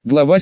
Глава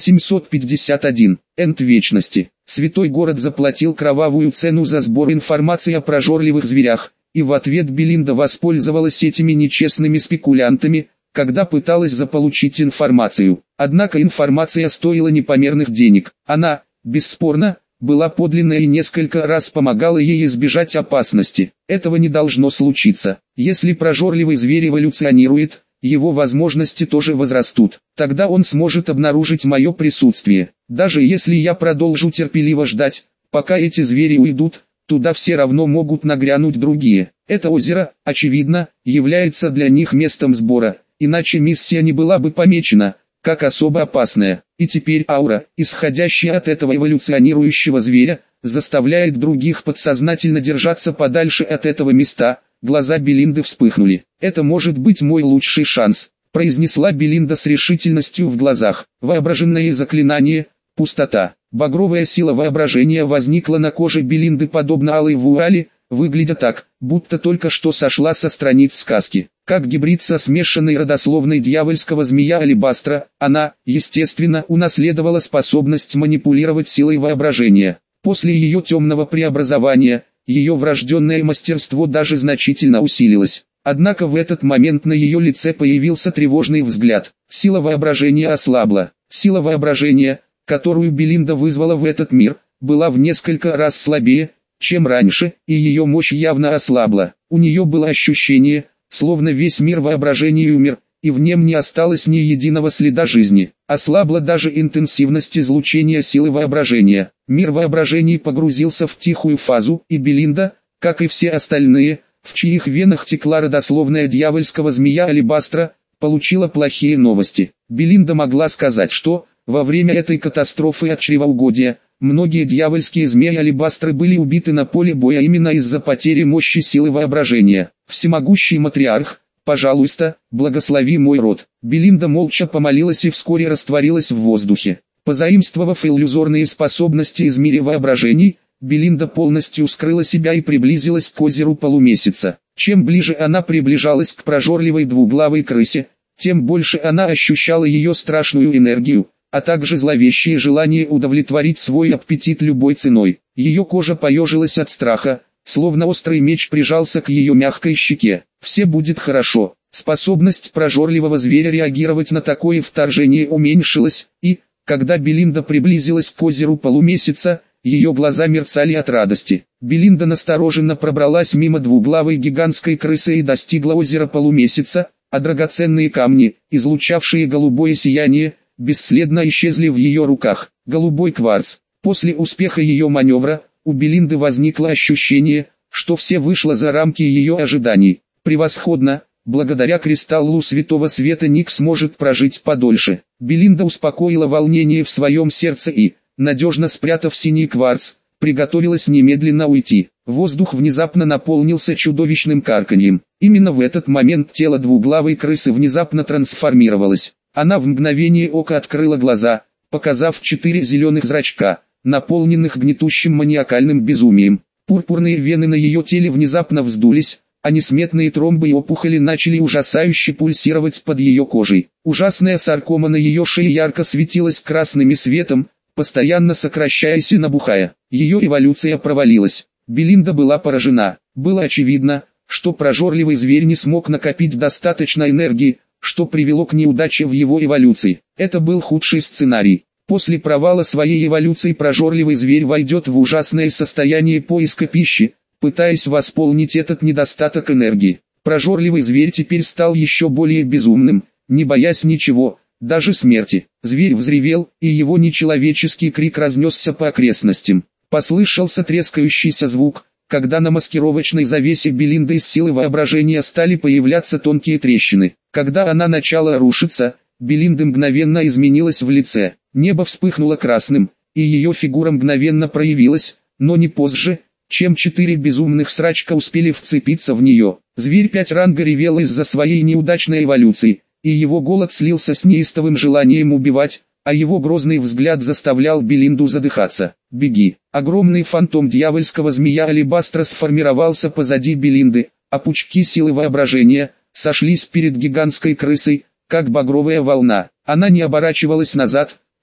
751. Энд вечности. Святой город заплатил кровавую цену за сбор информации о прожорливых зверях, и в ответ Белинда воспользовалась этими нечестными спекулянтами, когда пыталась заполучить информацию. Однако информация стоила непомерных денег. Она, бесспорно, была подлинной и несколько раз помогала ей избежать опасности. Этого не должно случиться. Если прожорливый зверь эволюционирует, его возможности тоже возрастут. Тогда он сможет обнаружить мое присутствие. Даже если я продолжу терпеливо ждать, пока эти звери уйдут, туда все равно могут нагрянуть другие. Это озеро, очевидно, является для них местом сбора, иначе миссия не была бы помечена как особо опасная. И теперь аура, исходящая от этого эволюционирующего зверя, заставляет других подсознательно держаться подальше от этого места. Глаза Белинды вспыхнули. «Это может быть мой лучший шанс», — произнесла Белинда с решительностью в глазах. Воображенное заклинание, пустота. Багровая сила воображения возникла на коже Белинды подобно алой вуали, выглядя так, будто только что сошла со страниц сказки. Как гибрид со смешанной родословной дьявольского змея Алебастра, она, естественно, унаследовала способность манипулировать силой воображения. После ее темного преобразования, ее врожденное мастерство даже значительно усилилось. Однако в этот момент на ее лице появился тревожный взгляд. Сила воображения ослабла. Сила воображения, которую Белинда вызвала в этот мир, была в несколько раз слабее, чем раньше, и ее мощь явно ослабла. У нее было ощущение, словно весь мир воображения умер, и в нем не осталось ни единого следа жизни. Ослабла даже интенсивность излучения силы воображения. Мир воображений погрузился в тихую фазу, и Белинда, как и все остальные, в чьих венах текла родословная дьявольского змея Алебастра, получила плохие новости. Белинда могла сказать, что, во время этой катастрофы от чревоугодия, многие дьявольские змеи Алебастры были убиты на поле боя именно из-за потери мощи силы воображения. Всемогущий матриарх, пожалуйста, благослови мой род. Белинда молча помолилась и вскоре растворилась в воздухе. Позаимствовав иллюзорные способности из мира воображений, Белинда полностью скрыла себя и приблизилась к озеру полумесяца. Чем ближе она приближалась к прожорливой двуглавой крысе, тем больше она ощущала ее страшную энергию, а также зловещее желание удовлетворить свой аппетит любой ценой. Ее кожа поежилась от страха, словно острый меч прижался к ее мягкой щеке. «Все будет хорошо». Способность прожорливого зверя реагировать на такое вторжение уменьшилась, и, когда Белинда приблизилась к озеру полумесяца, ее глаза мерцали от радости. Белинда настороженно пробралась мимо двуглавой гигантской крысы и достигла озера полумесяца, а драгоценные камни, излучавшие голубое сияние, бесследно исчезли в ее руках. Голубой кварц. После успеха ее маневра, у Белинды возникло ощущение, что все вышло за рамки ее ожиданий. Превосходно, благодаря кристаллу святого света Ник сможет прожить подольше. Белинда успокоила волнение в своем сердце и, надежно спрятав синий кварц, приготовилась немедленно уйти. Воздух внезапно наполнился чудовищным карканьем. Именно в этот момент тело двуглавой крысы внезапно трансформировалось. Она в мгновение ока открыла глаза, показав 4 зеленых зрачка, наполненных гнетущим маниакальным безумием. Пурпурные вены на ее теле внезапно вздулись, а несметные тромбы и опухоли начали ужасающе пульсировать под ее кожей. Ужасная саркома на ее шее ярко светилась красным светом, постоянно сокращаясь и набухая. Ее эволюция провалилась. Белинда была поражена. Было очевидно, что прожорливый зверь не смог накопить достаточно энергии, что привело к неудаче в его эволюции. Это был худший сценарий. После провала своей эволюции прожорливый зверь войдет в ужасное состояние поиска пищи, пытаясь восполнить этот недостаток энергии. Прожорливый зверь теперь стал еще более безумным, не боясь ничего, даже смерти. Зверь взревел, и его нечеловеческий крик разнесся по окрестностям. Послышался трескающийся звук, когда на маскировочной завесе Белинды из силы воображения стали появляться тонкие трещины. Когда она начала рушиться, Белинда мгновенно изменилась в лице. Небо вспыхнуло красным, и ее фигура мгновенно проявилась, но не позже, чем 4 безумных срачка успели вцепиться в нее. Зверь 5 ранга ревел из-за своей неудачной эволюции, и его голод слился с неистовым желанием убивать, а его грозный взгляд заставлял Белинду задыхаться. «Беги!» Огромный фантом дьявольского змея Алебастра сформировался позади Белинды, а пучки силы воображения сошлись перед гигантской крысой, как багровая волна. Она не оборачивалась назад,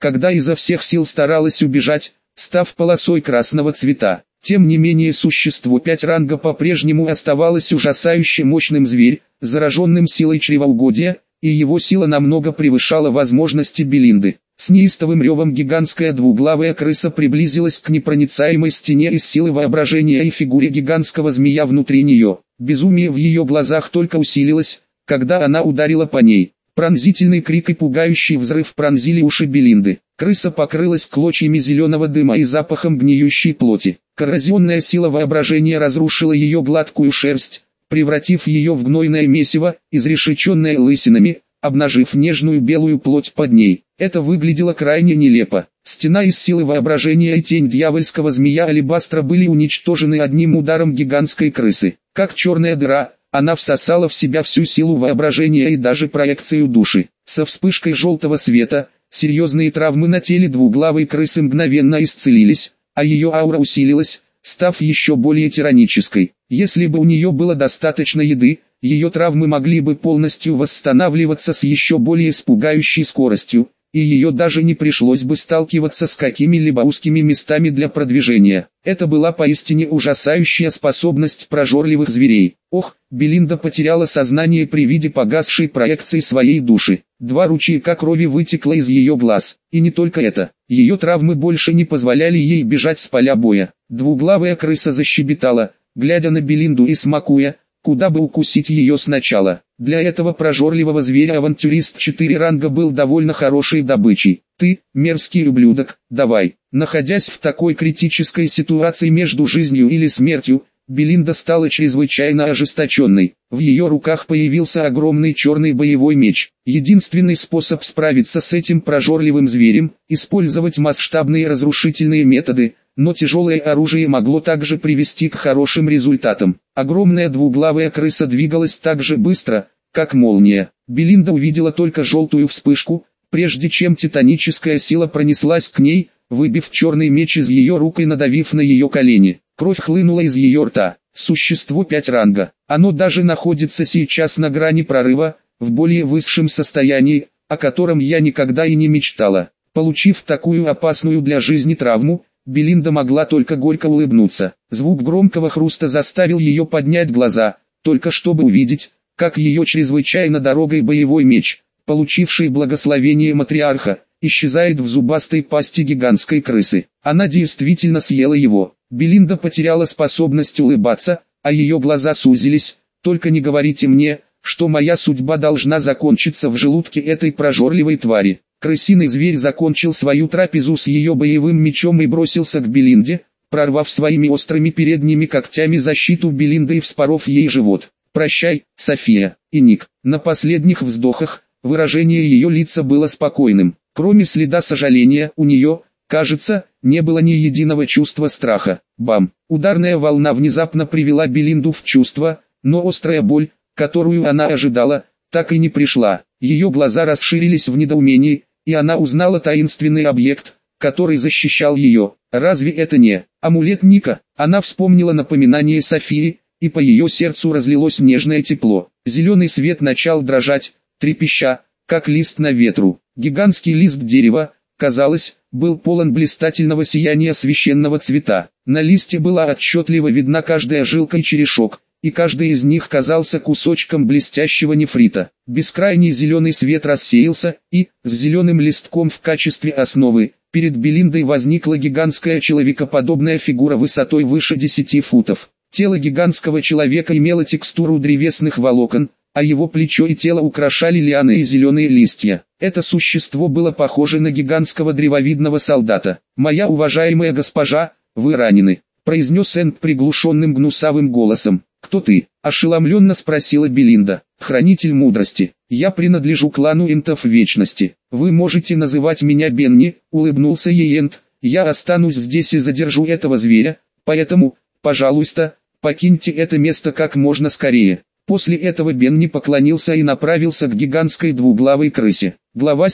когда изо всех сил старалась убежать, став полосой красного цвета. Тем не менее существо 5 ранга по-прежнему оставалось ужасающе мощным зверь, зараженным силой чревоугодия, и его сила намного превышала возможности Белинды. С неистовым ревом гигантская двуглавая крыса приблизилась к непроницаемой стене из силы воображения и фигуре гигантского змея внутри нее. Безумие в ее глазах только усилилось, когда она ударила по ней. Пронзительный крик и пугающий взрыв пронзили уши Белинды. Крыса покрылась клочьями зеленого дыма и запахом гниющей плоти. Коррозионная сила воображения разрушила ее гладкую шерсть, превратив ее в гнойное месиво, изрешеченное лысинами, обнажив нежную белую плоть под ней. Это выглядело крайне нелепо. Стена из силы воображения и тень дьявольского змея алебастра были уничтожены одним ударом гигантской крысы. Как черная дыра, она всосала в себя всю силу воображения и даже проекцию души. Со вспышкой желтого света, серьезные травмы на теле двуглавой крысы мгновенно исцелились, а ее аура усилилась, став еще более тиранической. Если бы у нее было достаточно еды, ее травмы могли бы полностью восстанавливаться с еще более пугающей скоростью, и ее даже не пришлось бы сталкиваться с какими-либо узкими местами для продвижения. Это была поистине ужасающая способность прожорливых зверей. Ох, Белинда потеряла сознание при виде погасшей проекции своей души. 2 ручейка крови вытекло из ее глаз. И не только это. Ее травмы больше не позволяли ей бежать с поля боя. Двуглавая крыса защебетала, глядя на Белинду и смакуя, куда бы укусить ее сначала. Для этого прожорливого зверя авантюрист 4 ранга был довольно хорошей добычей. Ты, мерзкий ублюдок, давай. Находясь в такой критической ситуации между жизнью или смертью, Белинда стала чрезвычайно ожесточенной. В ее руках появился огромный черный боевой меч. Единственный способ справиться с этим прожорливым зверем – использовать масштабные разрушительные методы, но тяжелое оружие могло также привести к хорошим результатам. Огромная двуглавая крыса двигалась так же быстро, как молния. Белинда увидела только желтую вспышку, прежде чем титаническая сила пронеслась к ней, выбив черный меч из ее рук и надавив на ее колени. Кровь хлынула из ее рта. Существо 5 ранга. Оно даже находится сейчас на грани прорыва, в более высшем состоянии, о котором я никогда и не мечтала. Получив такую опасную для жизни травму, Белинда могла только горько улыбнуться. Звук громкого хруста заставил ее поднять глаза, только чтобы увидеть, как ее чрезвычайно дорогой боевой меч, получивший благословение матриарха, исчезает в зубастой пасти гигантской крысы. Она действительно съела его. Белинда потеряла способность улыбаться, а ее глаза сузились. Только не говорите мне, что моя судьба должна закончиться в желудке этой прожорливой твари. Крысиный зверь закончил свою трапезу с ее боевым мечом и бросился к Белинде, прорвав своими острыми передними когтями защиту Белинды и вспоров ей живот. «Прощай, София», и Ник. На последних вздохах, выражение ее лица было спокойным. Кроме следа сожаления, у нее, кажется, не было ни единого чувства страха. Бам! Ударная волна внезапно привела Белинду в чувство, но острая боль, которую она ожидала, так и не пришла. Ее глаза расширились в недоумении, и она узнала таинственный объект, который защищал ее. Разве это не амулет Ника? Она вспомнила напоминание Софии, и по ее сердцу разлилось нежное тепло. Зеленый свет начал дрожать, трепеща, как лист на ветру. Гигантский лист дерева, казалось, был полон блистательного сияния священного цвета. На листе была отчетливо видна каждая жилка и черешок, и каждый из них казался кусочком блестящего нефрита. Бескрайний зеленый свет рассеялся, и, с зеленым листком в качестве основы, перед Белиндой возникла гигантская человекоподобная фигура высотой выше 10 футов. Тело гигантского человека имело текстуру древесных волокон, а его плечо и тело украшали лианы и зеленые листья. Это существо было похоже на гигантского древовидного солдата. «Моя уважаемая госпожа, вы ранены», — произнес Энт приглушенным гнусавым голосом. «Кто ты?» — ошеломленно спросила Белинда. «Хранитель мудрости. Я принадлежу клану Энтов Вечности. Вы можете называть меня Бенни», — улыбнулся ей Энт. «Я останусь здесь и задержу этого зверя, поэтому, пожалуйста, покиньте это место как можно скорее». После этого Бенни поклонился и направился к гигантской двуглавой крысе. Глава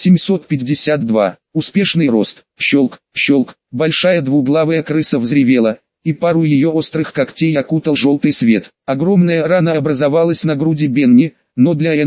752. Успешный рост. Щелк, щелк. Большая двуглавая крыса взревела, и пару ее острых когтей окутал желтый свет. Огромная рана образовалась на груди Бенни, но для Энта,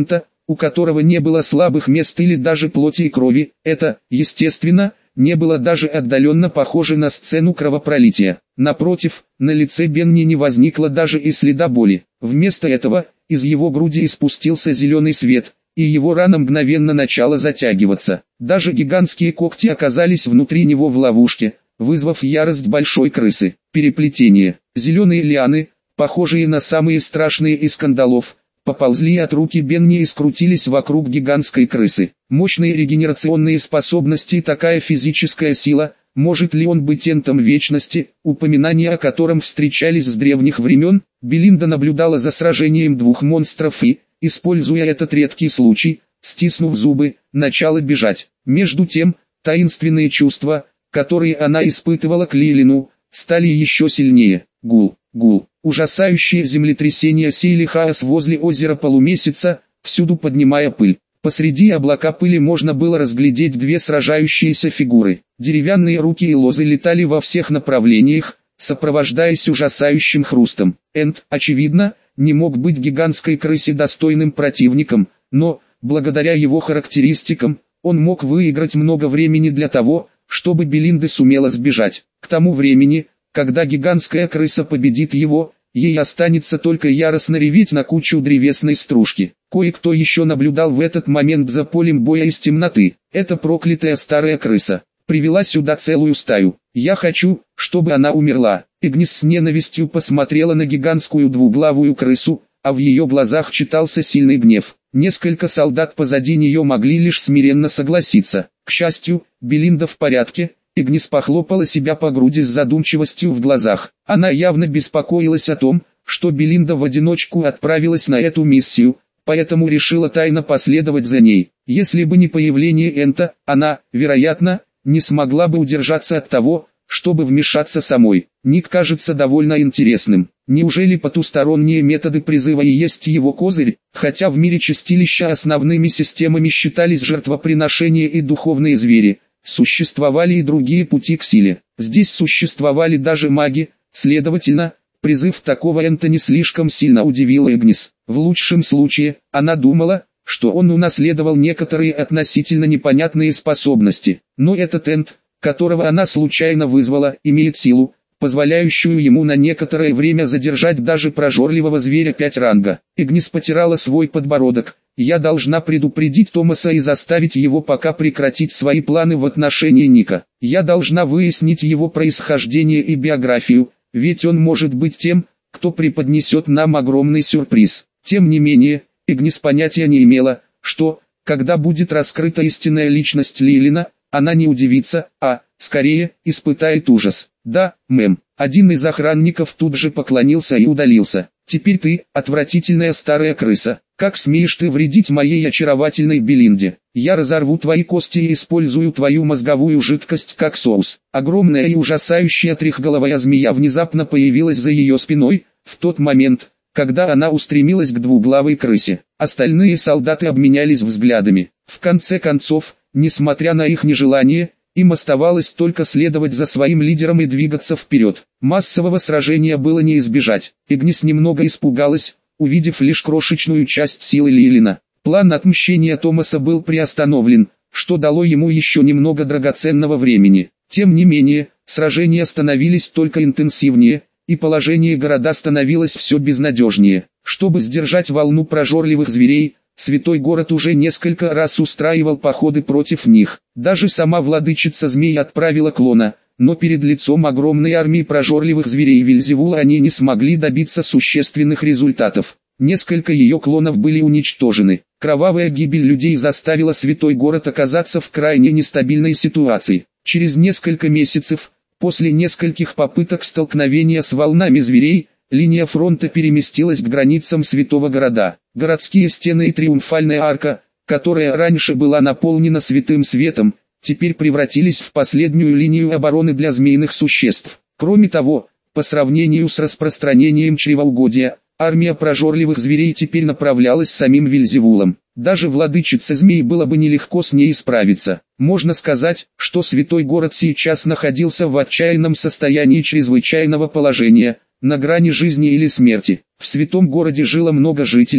у которого не было слабых мест или даже плоти и крови, это, естественно, не было даже отдаленно похоже на сцену кровопролития. Напротив, на лице Бенни не возникло даже и следа боли. Вместо этого, из его груди испустился зеленый свет, и его рана мгновенно начала затягиваться. Даже гигантские когти оказались внутри него в ловушке, вызвав ярость большой крысы. Переплетение. Зеленые лианы, похожие на самые страшные из кандалов, поползли от руки Бенни и скрутились вокруг гигантской крысы. Мощные регенерационные способности и такая физическая сила, может ли он быть энтом вечности, упоминания о котором встречались с древних времен. Белинда наблюдала за сражением двух монстров и, используя этот редкий случай, стиснув зубы, начала бежать. Между тем, таинственные чувства, которые она испытывала к Лилину, стали еще сильнее. Гул, гул. Ужасающее землетрясение сеяли хаос возле озера Полумесяца, всюду поднимая пыль. Посреди облака пыли можно было разглядеть две сражающиеся фигуры. Деревянные руки и лозы летали во всех направлениях, сопровождаясь ужасающим хрустом. Энд, очевидно, не мог быть гигантской крысе достойным противником, но, благодаря его характеристикам, он мог выиграть много времени для того, чтобы Белинда сумела сбежать. К тому времени, когда гигантская крыса победит его, ей останется только яростно реветь на кучу древесной стружки. Кое-кто еще наблюдал в этот момент за полем боя из темноты. Эта проклятая старая крыса привела сюда целую стаю. Я хочу, чтобы она умерла. Игнис с ненавистью посмотрела на гигантскую двуглавую крысу, а в ее глазах читался сильный гнев. Несколько солдат позади нее могли лишь смиренно согласиться. К счастью, Белинда в порядке. Игнис похлопала себя по груди с задумчивостью в глазах. Она явно беспокоилась о том, что Белинда в одиночку отправилась на эту миссию, поэтому решила тайно последовать за ней. Если бы не появление Энта, она, вероятно, не смогла бы удержаться от того, чтобы вмешаться самой. Ник кажется довольно интересным. Неужели потусторонние методы призыва и есть его козырь? Хотя в мире чистилища основными системами считались жертвоприношения и духовные звери, существовали и другие пути к силе. Здесь существовали даже маги, следовательно, призыв такого Энта не слишком сильно удивил Игнис. В лучшем случае, она думала, что он унаследовал некоторые относительно непонятные способности. Но этот Энт, которого она случайно вызвала, имеет силу, позволяющую ему на некоторое время задержать даже прожорливого зверя 5 ранга. Игнис потирала свой подбородок. Я должна предупредить Томаса и заставить его пока прекратить свои планы в отношении Ника. Я должна выяснить его происхождение и биографию, ведь он может быть тем, кто преподнесет нам огромный сюрприз. Тем не менее, Игнис понятия не имела, что, когда будет раскрыта истинная личность Лилина, она не удивится, а, скорее, испытает ужас. Да, мэм. Один из охранников тут же поклонился и удалился. Теперь ты, отвратительная старая крыса. Как смеешь ты вредить моей очаровательной Белинде? Я разорву твои кости и использую твою мозговую жидкость как соус. Огромная и ужасающая трехголовая змея внезапно появилась за ее спиной, в тот момент, когда она устремилась к двуглавой крысе. Остальные солдаты обменялись взглядами. В конце концов, несмотря на их нежелание, им оставалось только следовать за своим лидером и двигаться вперед. Массового сражения было не избежать. Игнис немного испугалась, увидев лишь крошечную часть силы Лилина. План отмщения Томаса был приостановлен, что дало ему еще немного драгоценного времени. Тем не менее, сражения становились только интенсивнее, и положение города становилось все безнадежнее. Чтобы сдержать волну прожорливых зверей, Святой город уже несколько раз устраивал походы против них. Даже сама владычица змей отправила клона, но перед лицом огромной армии прожорливых зверей Вельзевула они не смогли добиться существенных результатов. Несколько ее клонов были уничтожены. Кровавая гибель людей заставила Святой город оказаться в крайне нестабильной ситуации. Через несколько месяцев, после нескольких попыток столкновения с волнами зверей, линия фронта переместилась к границам Святого города. Городские стены и триумфальная арка, которая раньше была наполнена святым светом, теперь превратились в последнюю линию обороны для змеиных существ. Кроме того, по сравнению с распространением чревоугодия, армия прожорливых зверей теперь направлялась самим Вельзевулом. Даже владычице змей было бы нелегко с ней справиться. Можно сказать, что святой город сейчас находился в отчаянном состоянии чрезвычайного положения, на грани жизни или смерти. В святом городе жило много жителей,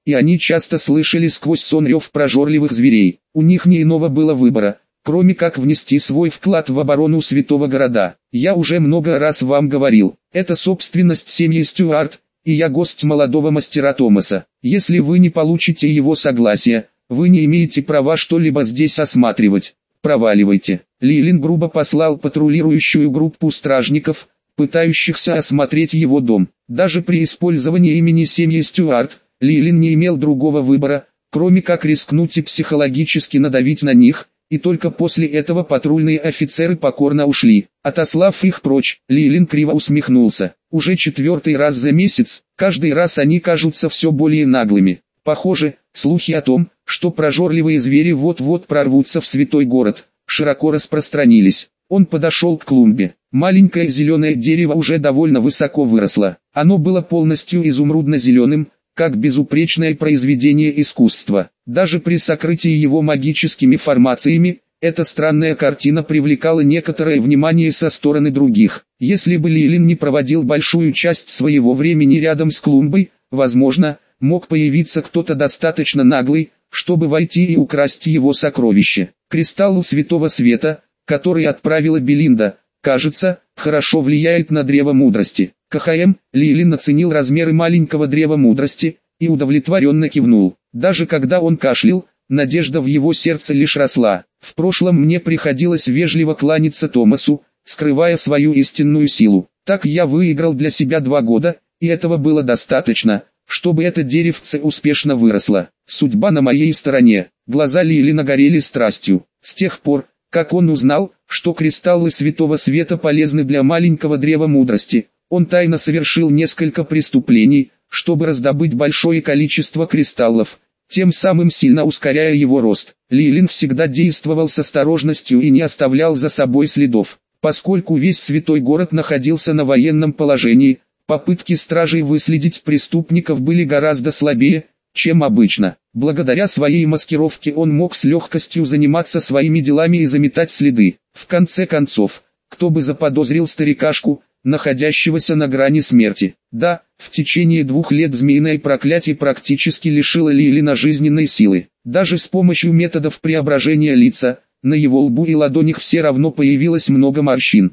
и они часто слышали сквозь сон рев прожорливых зверей. У них не иного было выбора, кроме как внести свой вклад в оборону святого города. Я уже много раз вам говорил, это собственность семьи Стюарт, и я гость молодого мастера Томаса. Если вы не получите его согласия, вы не имеете права что-либо здесь осматривать. Проваливайте. Лилин грубо послал патрулирующую группу стражников, пытающихся осмотреть его дом. Даже при использовании имени семьи Стюарт, Лилин не имел другого выбора, кроме как рискнуть и психологически надавить на них, и только после этого патрульные офицеры покорно ушли. Отослав их прочь, Лилин криво усмехнулся. Уже 4-й раз за месяц, каждый раз они кажутся все более наглыми. Похоже, слухи о том, что прожорливые звери вот-вот прорвутся в святой город, широко распространились. Он подошел к клумбе. Маленькое зеленое дерево уже довольно высоко выросло. Оно было полностью изумрудно-зеленым, как безупречное произведение искусства. Даже при сокрытии его магическими формациями, эта странная картина привлекала некоторое внимание со стороны других. Если бы Лилин не проводил большую часть своего времени рядом с клумбой, возможно, мог появиться кто-то достаточно наглый, чтобы войти и украсть его сокровище. Кристалл Святого Света, который отправила Белинда, кажется, хорошо влияет на древо мудрости. КХМ, Лилин оценил размеры маленького древа мудрости и удовлетворенно кивнул. Даже когда он кашлял, надежда в его сердце лишь росла. В прошлом мне приходилось вежливо кланяться Томасу, скрывая свою истинную силу. Так я выиграл для себя 2 года, и этого было достаточно, чтобы это деревце успешно выросло. Судьба на моей стороне. Глаза Лилина горели страстью. С тех пор, как он узнал, что кристаллы Святого Света полезны для маленького древа мудрости, он тайно совершил несколько преступлений, чтобы раздобыть большое количество кристаллов, тем самым сильно ускоряя его рост. Лилин всегда действовал с осторожностью и не оставлял за собой следов. Поскольку весь святой город находился на военном положении, попытки стражей выследить преступников были гораздо слабее, чем обычно. Благодаря своей маскировке он мог с легкостью заниматься своими делами и заметать следы. В конце концов, кто бы заподозрил старикашку, находящегося на грани смерти. Да, в течение 2 лет змеиное проклятие практически лишило Лилина жизненной силы. Даже с помощью методов преображения лица, на его лбу и ладонях все равно появилось много морщин.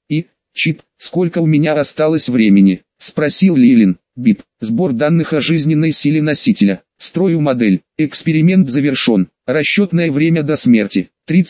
Чип, сколько у меня осталось времени? Спросил Лилин. Бип, сбор данных о жизненной силе носителя. Строю модель. Эксперимент завершен. Расчетное время до смерти.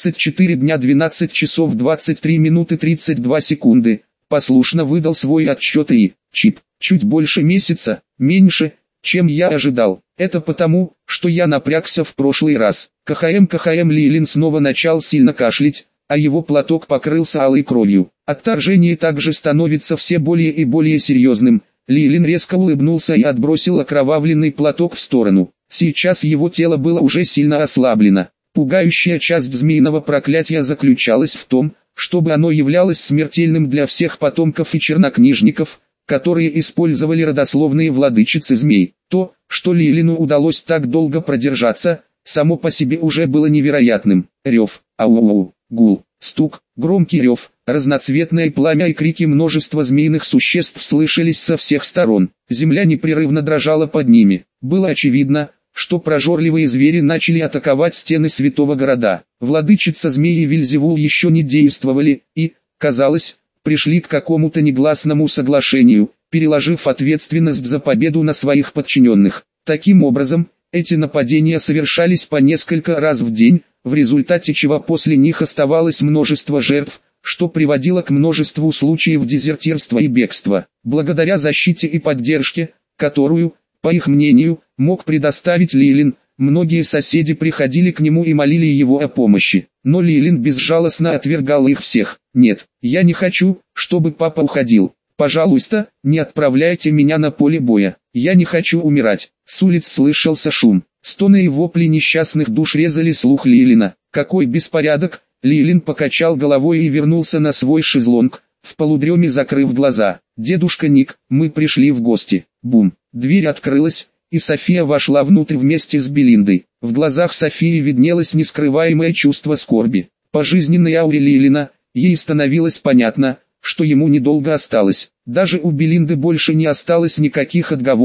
34 дня 12 часов 23 минуты 32 секунды. Послушно выдал свой отсчет Чип. Чуть больше месяца, меньше, чем я ожидал. Это потому, что я напрягся в прошлый раз. КХМ Лилин снова начал сильно кашлять, а его платок покрылся алой кровью. Отторжение также становится все более и более серьезным. Лилин резко улыбнулся и отбросил окровавленный платок в сторону. Сейчас его тело было уже сильно ослаблено. Пугающая часть змеиного проклятия заключалась в том, чтобы оно являлось смертельным для всех потомков и чернокнижников, которые использовали родословные владычицы змей. То, что Лилину удалось так долго продержаться, само по себе уже было невероятным. Рев, ау-ау, гул, стук, громкий рев, разноцветное пламя и крики множества змеиных существ слышались со всех сторон. Земля непрерывно дрожала под ними. Было очевидно, что прожорливые звери начали атаковать стены святого города. Владычица змеи и Вельзевул еще не действовали и, казалось, пришли к какому-то негласному соглашению, переложив ответственность за победу на своих подчиненных. Таким образом, эти нападения совершались по несколько раз в день, в результате чего после них оставалось множество жертв, что приводило к множеству случаев дезертирства и бегства. Благодаря защите и поддержке, которую, по их мнению, мог предоставить Лилин, многие соседи приходили к нему и молили его о помощи. Но Лилин безжалостно отвергал их всех. «Нет, я не хочу, чтобы папа уходил. Пожалуйста, не отправляйте меня на поле боя. Я не хочу умирать». С улиц слышался шум. Стоны и вопли несчастных душ резали слух Лилина. «Какой беспорядок!» Лилин покачал головой и вернулся на свой шезлонг, в полудреме закрыв глаза. «Дедушка Ник, мы пришли в гости». Бум! Дверь открылась, и София вошла внутрь вместе с Белиндой. В глазах Софии виднелось нескрываемое чувство скорби. По жизненной ауре Лилина, ей становилось понятно, что ему недолго осталось. Даже у Белинды больше не осталось никаких отговорок,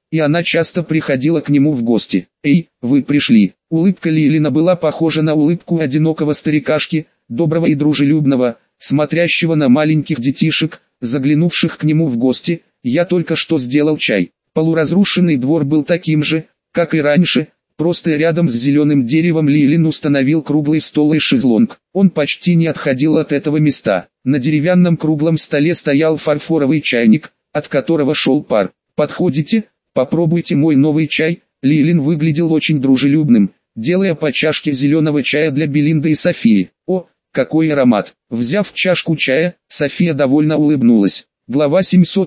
и она часто приходила к нему в гости. «Эй, вы пришли!» Улыбка Лилина была похожа на улыбку одинокого старикашки, доброго и дружелюбного, смотрящего на маленьких детишек, заглянувших к нему в гости. «Я только что сделал чай». Полуразрушенный двор был таким же, как и раньше, просто рядом с зеленым деревом Лилин установил круглый стол и шезлонг. Он почти не отходил от этого места. На деревянном круглом столе стоял фарфоровый чайник, от которого шел пар. «Подходите, попробуйте мой новый чай». Лилин выглядел очень дружелюбным, делая по чашке зеленого чая для Белинды и Софии. «О, какой аромат!» Взяв чашку чая, София довольно улыбнулась. Глава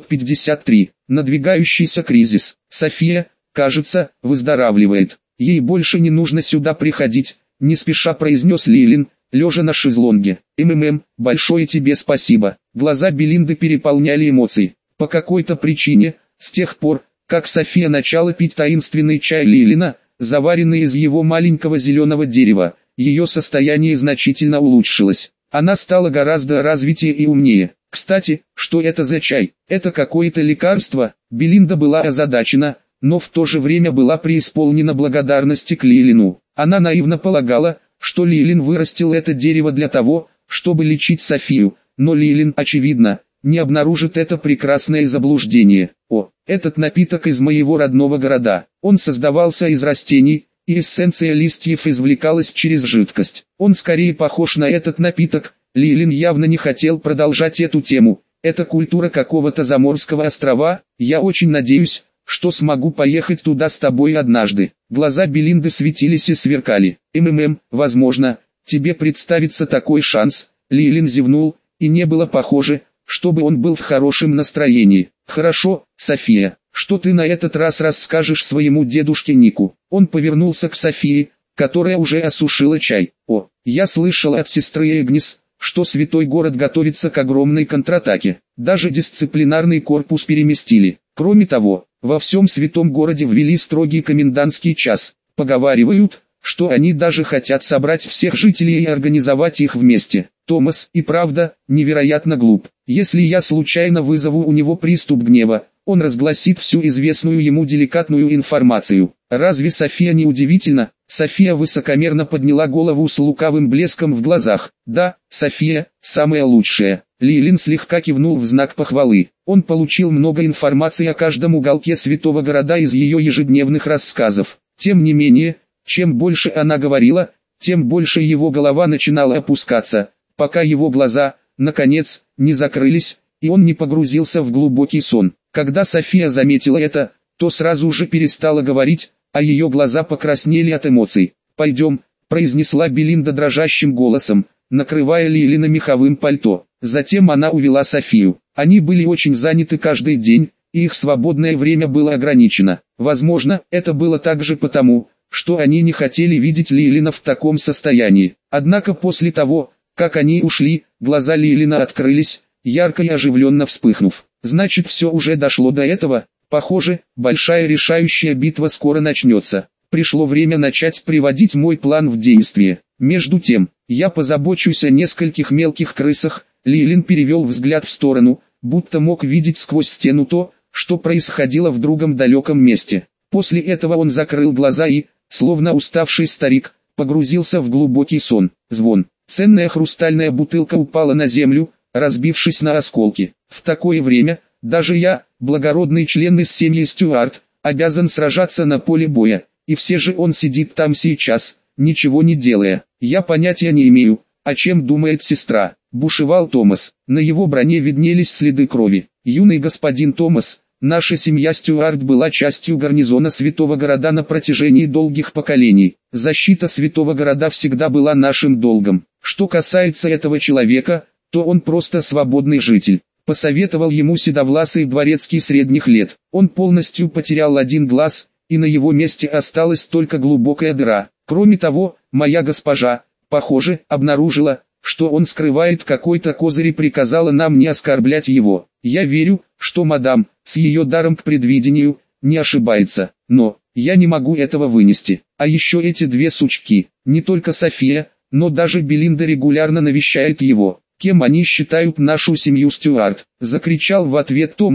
753. Надвигающийся кризис. София, кажется, выздоравливает. Ей больше не нужно сюда приходить, не спеша произнес Лилин, лежа на шезлонге. Большое тебе спасибо. Глаза Белинды переполняли эмоции. По какой-то причине, с тех пор, как София начала пить таинственный чай Лилина, заваренный из его маленького зеленого дерева, ее состояние значительно улучшилось. Она стала гораздо развитее и умнее. «Кстати, что это за чай? Это какое-то лекарство?» Белинда была озадачена, но в то же время была преисполнена благодарности к Лилину. Она наивно полагала, что Лилин вырастил это дерево для того, чтобы лечить Софию, но Лилин, очевидно, не обнаружит это прекрасное заблуждение. «О, этот напиток из моего родного города. Он создавался из растений, и эссенция листьев извлекалась через жидкость. Он скорее похож на этот напиток». Лилин явно не хотел продолжать эту тему. «Это культура какого-то заморского острова, я очень надеюсь, что смогу поехать туда с тобой однажды». Глаза Белинды светились и сверкали. Возможно, тебе представится такой шанс». Лилин зевнул, и не было похоже, чтобы он был в хорошем настроении. «Хорошо, София, что ты на этот раз расскажешь своему дедушке Нику?» Он повернулся к Софии, которая уже осушила чай. «О, я слышал от сестры Эгнис, что святой город готовится к огромной контратаке. Даже дисциплинарный корпус переместили. Кроме того, во всем святом городе ввели строгий комендантский час. Поговаривают, что они даже хотят собрать всех жителей и организовать их вместе. Томас и правда невероятно глуп. Если я случайно вызову у него приступ гнева, он разгласит всю известную ему деликатную информацию. Разве София не удивительна?» София высокомерно подняла голову с лукавым блеском в глазах. «Да, София, самая лучшая». Лилин слегка кивнул в знак похвалы. Он получил много информации о каждом уголке святого города из ее ежедневных рассказов. Тем не менее, чем больше она говорила, тем больше его голова начинала опускаться, пока его глаза, наконец, не закрылись, и он не погрузился в глубокий сон. Когда София заметила это, то сразу же перестала говорить, а ее глаза покраснели от эмоций. «Пойдем», — произнесла Белинда дрожащим голосом, накрывая Лилина меховым пальто. Затем она увела Софию. Они были очень заняты каждый день, и их свободное время было ограничено. Возможно, это было также потому, что они не хотели видеть Лилина в таком состоянии. Однако после того, как они ушли, глаза Лилина открылись, ярко и оживленно вспыхнув. «Значит, все уже дошло до этого? Похоже, большая решающая битва скоро начнется. Пришло время начать приводить мой план в действие. Между тем, я позабочусь о нескольких мелких крысах». Лилин перевел взгляд в сторону, будто мог видеть сквозь стену то, что происходило в другом далеком месте. После этого он закрыл глаза и, словно уставший старик, погрузился в глубокий сон. Звон. Ценная хрустальная бутылка упала на землю, разбившись на осколки. В такое время, даже я, благородный член из семьи Стюарт, обязан сражаться на поле боя, и все же он сидит там сейчас, ничего не делая. Я понятия не имею, о чем думает сестра. Бушевал Томас. На его броне виднелись следы крови. «Юный господин Томас, наша семья Стюарт была частью гарнизона святого города на протяжении долгих поколений. Защита святого города всегда была нашим долгом. Что касается этого человека, то он просто свободный житель», посоветовал ему седовласый дворецкий средних лет. Он полностью потерял один глаз, и на его месте осталась только глубокая дыра. Кроме того, моя госпожа, похоже, обнаружила, что он скрывает какой-то козырь и приказала нам не оскорблять его. Я верю, что мадам, с ее даром к предвидению, не ошибается, но я не могу этого вынести. А еще эти две сучки, не только София, но даже Белинда регулярно навещает его. «Кем они считают нашу семью Стюарт?» — закричал в ответ Томас,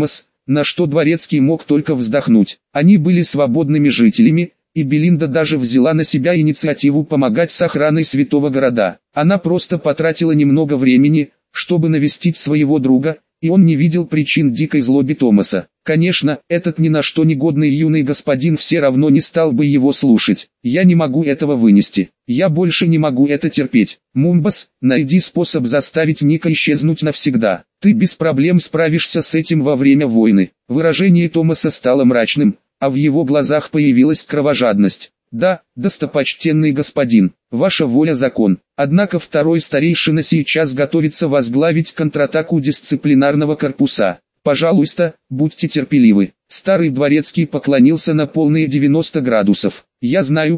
на что Дворецкий мог только вздохнуть. Они были свободными жителями, и Белинда даже взяла на себя инициативу помогать с охраной святого города. Она просто потратила немного времени, чтобы навестить своего друга, и он не видел причин дикой злобе Томаса. Конечно, этот ни на что негодный юный господин все равно не стал бы его слушать. «Я не могу этого вынести. Я больше не могу это терпеть. Мумбас, найди способ заставить Ника исчезнуть навсегда. Ты без проблем справишься с этим во время войны». Выражение Томаса стало мрачным, а в его глазах появилась кровожадность. «Да, достопочтенный господин, ваша воля закон». Однако второй старейшина сейчас готовится возглавить контратаку дисциплинарного корпуса. «Пожалуйста, будьте терпеливы». Старый Дворецкий поклонился на полные 90 градусов. Я знаю,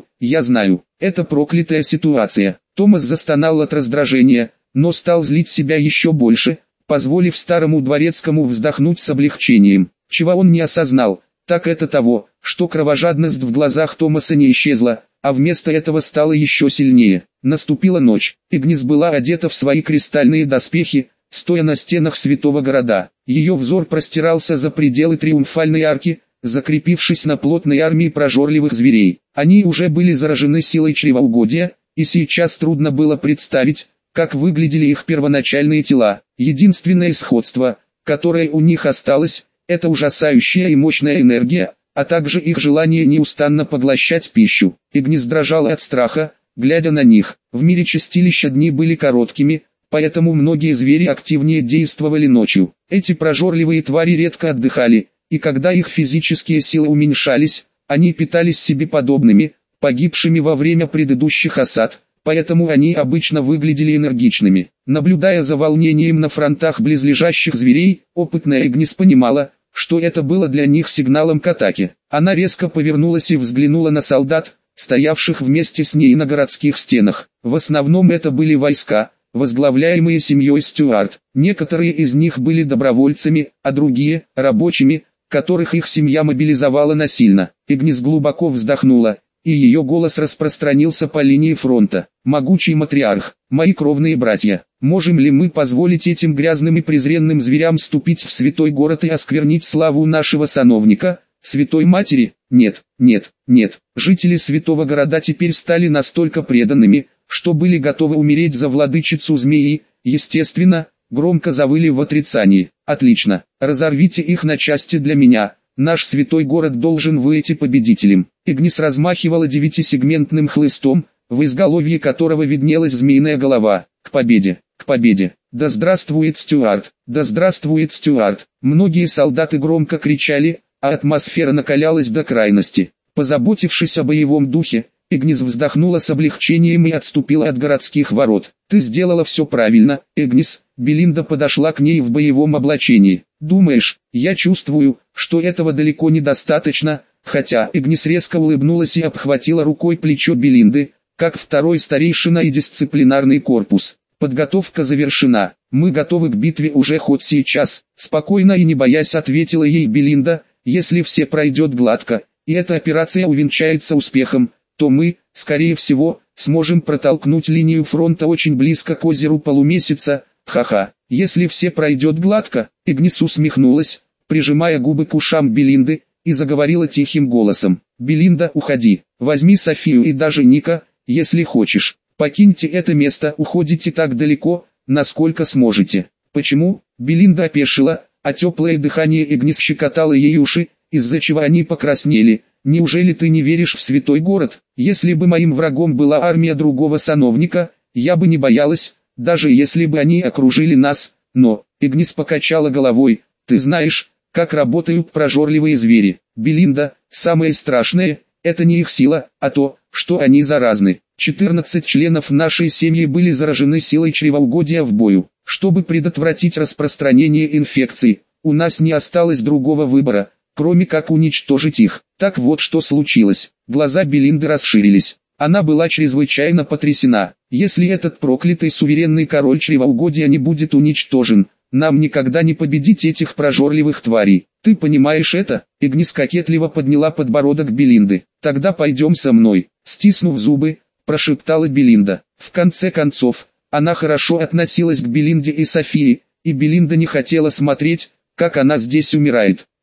это проклятая ситуация». Томас застонал от раздражения, но стал злить себя еще больше, позволив старому Дворецкому вздохнуть с облегчением. Чего он не осознал, так это того, что кровожадность в глазах Томаса не исчезла, а вместо этого стала еще сильнее. Наступила ночь. Игнис была одета в свои кристальные доспехи, стоя на стенах святого города. Ее взор простирался за пределы триумфальной арки, закрепившись на плотной армии прожорливых зверей. Они уже были заражены силой чревоугодия, и сейчас трудно было представить, как выглядели их первоначальные тела. Единственное сходство, которое у них осталось, это ужасающая и мощная энергия, а также их желание неустанно поглощать пищу. Игнис дрожала от страха, глядя на них. В мире чистилища дни были короткими, поэтому многие звери активнее действовали ночью. Эти прожорливые твари редко отдыхали, и когда их физические силы уменьшались, они питались себе подобными, погибшими во время предыдущих осад, поэтому они обычно выглядели энергичными. Наблюдая за волнением на фронтах близлежащих зверей, опытная Игнис понимала, что это было для них сигналом к атаке. Она резко повернулась и взглянула на солдат, стоявших вместе с ней на городских стенах. В основном это были войска, возглавляемые семьей Стюарт. Некоторые из них были добровольцами, а другие – рабочими, которых их семья мобилизовала насильно. Игнис глубоко вздохнула, и ее голос распространился по линии фронта. «Могучий матриарх, мои кровные братья, можем ли мы позволить этим грязным и презренным зверям вступить в святой город и осквернить славу нашего сановника, Святой Матери? Нет, нет, нет». Жители святого города теперь стали настолько преданными, что были готовы умереть за владычицу змеи, естественно, громко завыли в отрицании. «Отлично, разорвите их на части для меня, наш святой город должен выйти победителем». Игнис размахивала 9-сегментным хлыстом, в изголовье которого виднелась змеиная голова. «К победе! К победе! Да здравствует Стюарт! Да здравствует Стюарт!» Многие солдаты громко кричали, а атмосфера накалялась до крайности. Позаботившись о боевом духе, Игнис вздохнула с облегчением и отступила от городских ворот. «Ты сделала все правильно, Игнис». Белинда подошла к ней в боевом облачении. «Думаешь, я чувствую, что этого далеко недостаточно?» Хотя Игнис резко улыбнулась и обхватила рукой плечо Белинды, как второй старейшина и дисциплинарный корпус. «Подготовка завершена. Мы готовы к битве уже хоть сейчас», — спокойно и не боясь ответила ей Белинда. «Если все пройдет гладко, и эта операция увенчается успехом, то мы, скорее всего, сможем протолкнуть линию фронта очень близко к озеру Полумесяца. Ха-ха. Если все пройдет гладко», — Игнис усмехнулась, прижимая губы к ушам Белинды, и заговорила тихим голосом. «Белинда, уходи. Возьми Софию и даже Ника, если хочешь. Покиньте это место, уходите так далеко, насколько сможете». «Почему?» Белинда опешила, а теплое дыхание Игнис щекотало ей уши, из-за чего они покраснели. «Неужели ты не веришь в святой город? Если бы моим врагом была армия другого сановника, я бы не боялась, даже если бы они окружили нас, но...» Игнис покачала головой. «Ты знаешь, как работают прожорливые звери, Белинда. Самое страшное – это не их сила, а то, что они заразны. 14 членов нашей семьи были заражены силой чревоугодия в бою. Чтобы предотвратить распространение инфекций, у нас не осталось другого выбора, кроме как уничтожить их». Так вот что случилось. Глаза Белинды расширились. Она была чрезвычайно потрясена. «Если этот проклятый суверенный король чревоугодия не будет уничтожен, нам никогда не победить этих прожорливых тварей. Ты понимаешь это?» Игнис кокетливо подняла подбородок Белинды. «Тогда пойдем со мной», — стиснув зубы, прошептала Белинда. В конце концов, она хорошо относилась к Белинде и Софии, и Белинда не хотела смотреть, как она здесь умирает.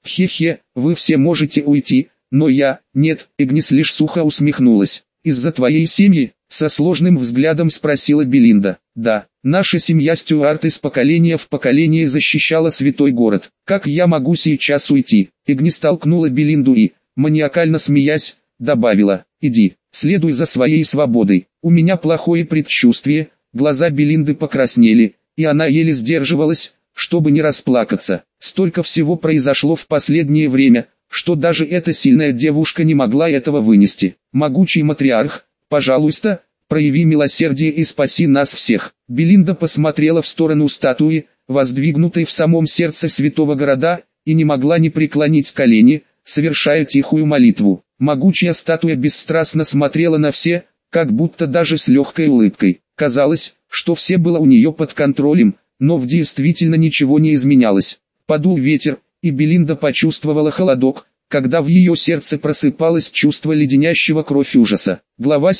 Хе-хе, вы все можете уйти, но я, нет, Игнис лишь сухо усмехнулась. Из-за твоей семьи? Со сложным взглядом спросила Белинда. Да, наша семья Стюарт из поколения в поколение защищала святой город. Как я могу сейчас уйти? Игнис толкнула Белинду и, маниакально смеясь, добавила: иди, следуй за своей свободой. У меня плохое предчувствие. Глаза Белинды покраснели, и она еле сдерживалась, чтобы не расплакаться. Столько всего произошло в последнее время, что даже эта сильная девушка не могла этого вынести. Могучий матриарх, пожалуйста, прояви милосердие и спаси нас всех. Белинда посмотрела в сторону статуи, воздвигнутой в самом сердце святого города, и не могла не преклонить колени, совершая тихую молитву. Могучая статуя бесстрастно смотрела на все, как будто даже с легкой улыбкой. Казалось, что все было у нее под контролем, но в действительно ничего не изменялось. Подул ветер, и Белинда почувствовала холодок, когда в ее сердце просыпалось чувство леденящего кровь ужаса. Глава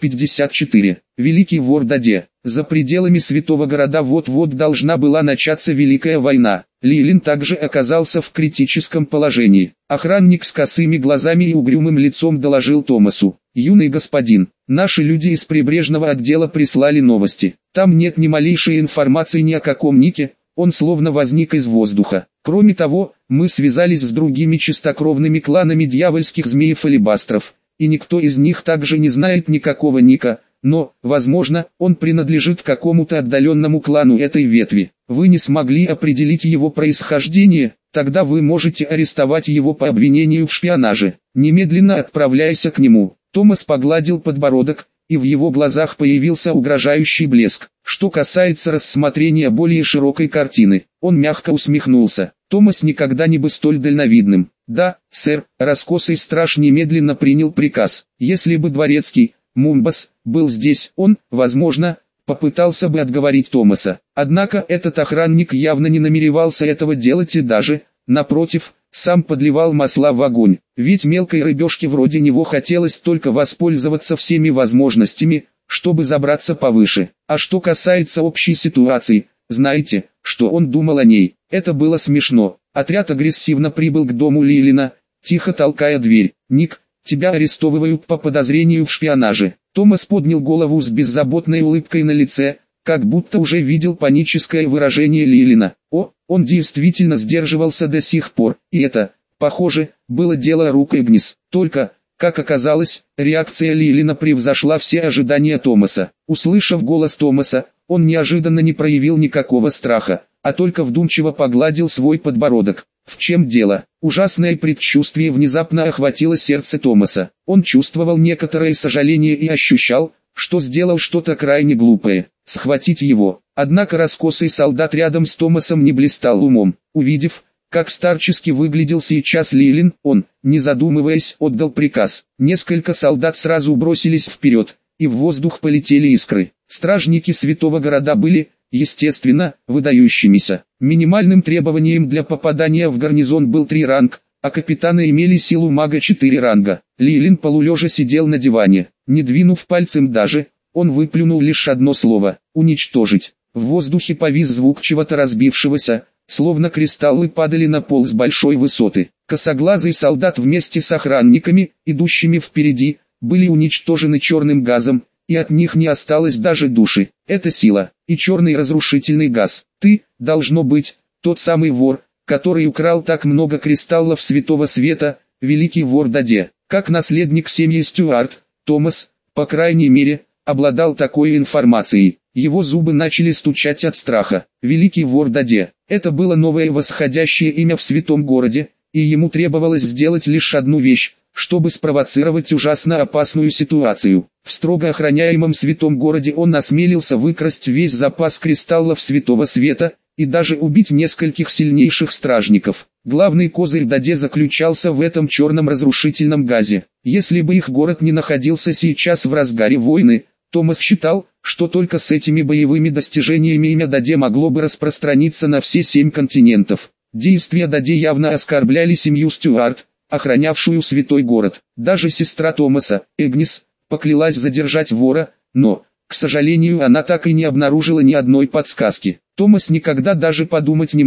754. Великий вор Даде. За пределами святого города вот-вот должна была начаться Великая война. Лилин также оказался в критическом положении. Охранник с косыми глазами и угрюмым лицом доложил Томасу: «Юный господин, наши люди из прибрежного отдела прислали новости. Там нет ни малейшей информации ни о каком Нике, он словно возник из воздуха. Кроме того, мы связались с другими чистокровными кланами дьявольских змеев-алебастров, и никто из них также не знает никакого Ника, но, возможно, он принадлежит какому-то отдаленному клану этой ветви. Вы не смогли определить его происхождение, тогда вы можете арестовать его по обвинению в шпионаже. Немедленно отправляйся к нему». Томас погладил подбородок, и в его глазах появился угрожающий блеск. Что касается рассмотрения более широкой картины, он мягко усмехнулся. Томас никогда не был столь дальновидным. «Да, сэр», раскосый страж немедленно принял приказ. Если бы дворецкий, Мумбас, был здесь, он, возможно, попытался бы отговорить Томаса. Однако этот охранник явно не намеревался этого делать и даже, напротив, сам подливал масла в огонь. Ведь мелкой рыбешке вроде него хотелось только воспользоваться всеми возможностями, чтобы забраться повыше. А что касается общей ситуации, знаете, что он думал о ней? Это было смешно. Отряд агрессивно прибыл к дому Лилина, тихо толкая дверь. «Ник, тебя арестовывают по подозрению в шпионаже». Томас поднял голову с беззаботной улыбкой на лице, как будто уже видел паническое выражение Лилина. Он действительно сдерживался до сих пор, и это, похоже, было дело рук Игнис. Только, как оказалось, реакция Лилина превзошла все ожидания Томаса. Услышав голос Томаса, он неожиданно не проявил никакого страха, а только вдумчиво погладил свой подбородок. В чем дело? Ужасное предчувствие внезапно охватило сердце Томаса. Он чувствовал некоторое сожаление и ощущал, что сделал что-то крайне глупое. Схватить его. Однако раскосый солдат рядом с Томасом не блистал умом. Увидев, как старчески выглядел сейчас Лилин, он, не задумываясь, отдал приказ. Несколько солдат сразу бросились вперед, и в воздух полетели искры. Стражники святого города были, естественно, выдающимися. Минимальным требованием для попадания в гарнизон был 3 ранг, а капитаны имели силу мага 4 ранга. Лилин полулежа сидел на диване, не двинув пальцем даже, он выплюнул лишь одно слово – «уничтожить». В воздухе повис звук чего-то разбившегося, словно кристаллы падали на пол с большой высоты. Косоглазый солдат вместе с охранниками, идущими впереди, были уничтожены черным газом, и от них не осталось даже души. Это сила, и черный разрушительный газ. Ты, должно быть, тот самый вор, который украл так много кристаллов святого света, великий вор Даде. Как наследник семьи Стюарт, Томас, по крайней мере, обладал такой информацией. Его зубы начали стучать от страха. Великий вор Даде. Это было новое восходящее имя в святом городе, и ему требовалось сделать лишь одну вещь, чтобы спровоцировать ужасно опасную ситуацию. В строго охраняемом святом городе он осмелился выкрасть весь запас кристаллов святого света, и даже убить нескольких сильнейших стражников. Главный козырь Даде заключался в этом черном разрушительном газе. Если бы их город не находился сейчас в разгаре войны, Томас считал, что только с этими боевыми достижениями имя Даде могло бы распространиться на все 7 континентов. Действия Даде явно оскорбляли семью Стюарт, охранявшую святой город. Даже сестра Томаса, Игнис, поклялась задержать вора, но, к сожалению, она так и не обнаружила ни одной подсказки. Томас никогда даже подумать не мог,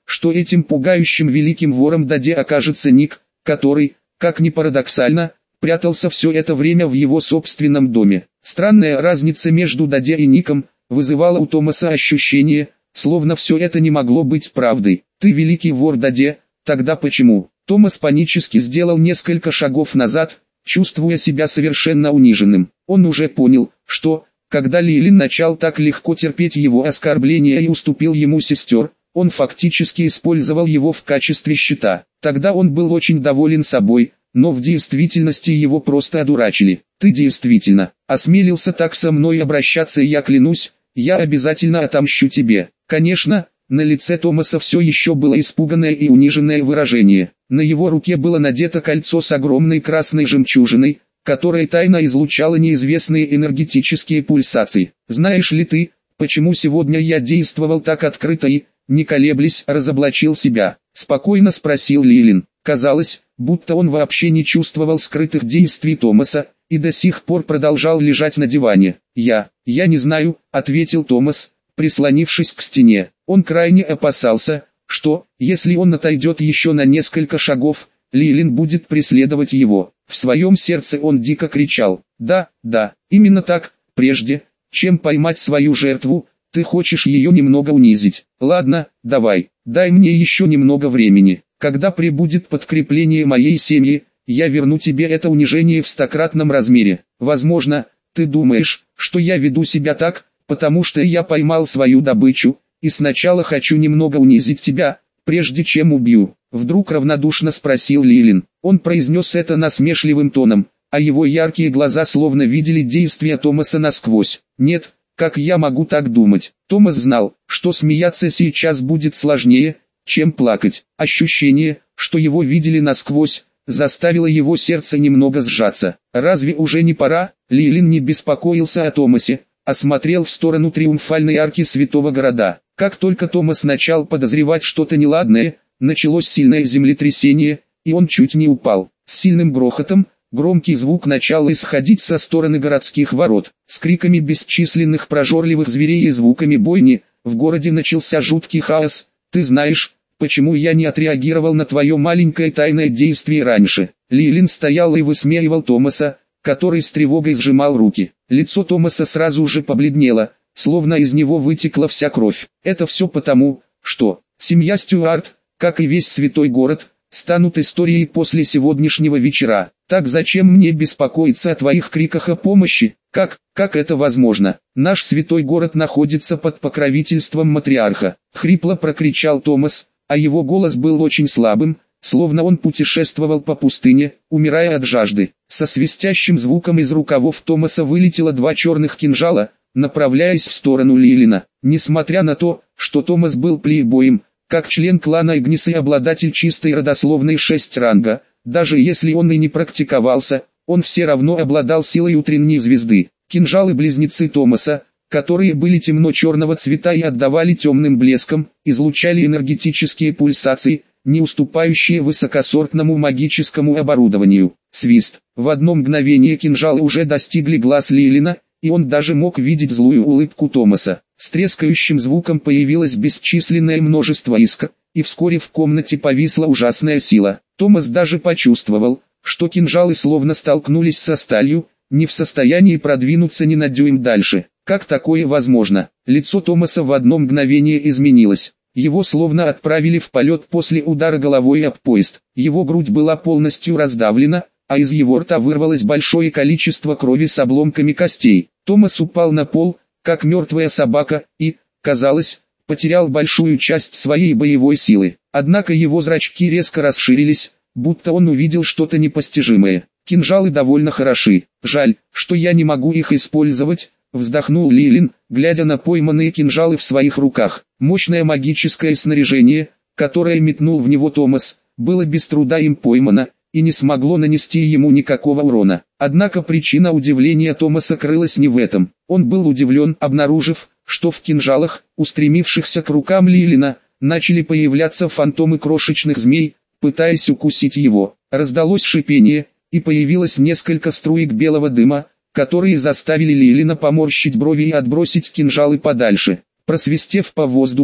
что этим пугающим великим вором Даде окажется Ник, который, как ни парадоксально, прятался все это время в его собственном доме. Странная разница между Даде и Ником вызывала у Томаса ощущение, словно все это не могло быть правдой. «Ты великий вор, Даде, тогда почему?» Томас панически сделал несколько шагов назад, чувствуя себя совершенно униженным. Он уже понял, что, когда Лилин начал так легко терпеть его оскорбления и уступил ему сестер, он фактически использовал его в качестве щита. Тогда он был очень доволен собой, но в действительности его просто одурачили. «Ты действительно осмелился так со мной обращаться, и я клянусь, я обязательно отомщу тебе». Конечно, на лице Томаса все еще было испуганное и униженное выражение. На его руке было надето кольцо с огромной красной жемчужиной, которое тайно излучало неизвестные энергетические пульсации. «Знаешь ли ты, почему сегодня я действовал так открыто и, не колеблясь, разоблачил себя?» — спокойно спросил Лилин. Казалось, будто он вообще не чувствовал скрытых действий Томаса, и до сих пор продолжал лежать на диване. Я не знаю», — ответил Томас, прислонившись к стене. Он крайне опасался, что, если он отойдет еще на несколько шагов, Лилин будет преследовать его. В своем сердце он дико кричал: «Да, именно так, прежде, чем поймать свою жертву, ты хочешь ее немного унизить. Ладно, давай, дай мне еще немного времени. Когда прибудет подкрепление моей семьи, я верну тебе это унижение в стократном размере. Возможно, ты думаешь, что я веду себя так, потому что я поймал свою добычу, и сначала хочу немного унизить тебя, прежде чем убью». Вдруг равнодушно спросил Лилин. Он произнес это насмешливым тоном, а его яркие глаза словно видели действия Томаса насквозь. «Нет, как я могу так думать?» Томас знал, что смеяться сейчас будет сложнее, чем плакать. Ощущение, что его видели насквозь, заставило его сердце немного сжаться. «Разве уже не пора?» Лилин не беспокоился о Томасе, а смотрел в сторону триумфальной арки Святого Города. Как только Томас начал подозревать что-то неладное, началось сильное землетрясение, и он чуть не упал. С сильным грохотом, громкий звук начал исходить со стороны городских ворот. С криками бесчисленных прожорливых зверей и звуками бойни, в городе начался жуткий хаос. «Ты знаешь, почему я не отреагировал на твое маленькое тайное действие раньше?» Лилин стоял и высмеивал Томаса, который с тревогой сжимал руки. Лицо Томаса сразу же побледнело, словно из него вытекла вся кровь. «Это все потому, что семья Стюарт, как и весь святой город, станут историей после сегодняшнего вечера. Так зачем мне беспокоиться о твоих криках о помощи? Как это возможно? Наш святой город находится под покровительством матриарха», — хрипло прокричал Томас, а его голос был очень слабым, словно он путешествовал по пустыне, умирая от жажды. Со свистящим звуком из рукавов Томаса вылетело 2 черных кинжала, направляясь в сторону Лилина. Несмотря на то, что Томас был плейбоем, как член клана Игнис и обладатель чистой родословной 6 ранга, даже если он и не практиковался, он все равно обладал силой утренней звезды. Кинжалы-близнецы Томаса, которые были темно-черного цвета и отдавали темным блеском, излучали энергетические пульсации, не уступающие высокосортному магическому оборудованию. Свист. В одно мгновение кинжалы уже достигли глаз Лилина, и он даже мог видеть злую улыбку Томаса. С трескающим звуком появилось бесчисленное множество искр, и вскоре в комнате повисла ужасная сила. Томас даже почувствовал, что кинжалы словно столкнулись со сталью, не в состоянии продвинуться ни на дюйм дальше. Как такое возможно? Лицо Томаса в одно мгновение изменилось. Его словно отправили в полет после удара головой об поезд. Его грудь была полностью раздавлена, а из его рта вырвалось большое количество крови с обломками костей. Томас упал на пол, как мертвая собака, и, казалось, потерял большую часть своей боевой силы. Однако его зрачки резко расширились, будто он увидел что-то непостижимое. «Кинжалы довольно хороши. Жаль, что я не могу их использовать», — вздохнул Лилин, глядя на пойманные кинжалы в своих руках. Мощное магическое снаряжение, которое метнул в него Томас, было без труда им поймано, и не смогло нанести ему никакого урона. Однако причина удивления Томаса крылась не в этом. Он был удивлен, обнаружив, что в кинжалах, устремившихся к рукам Лилина, начали появляться фантомы крошечных змей, пытаясь укусить его. Раздалось шипение, и появилось несколько струек белого дыма, которые заставили Лилина поморщить брови и отбросить кинжалы подальше. Просвистев по воздуху,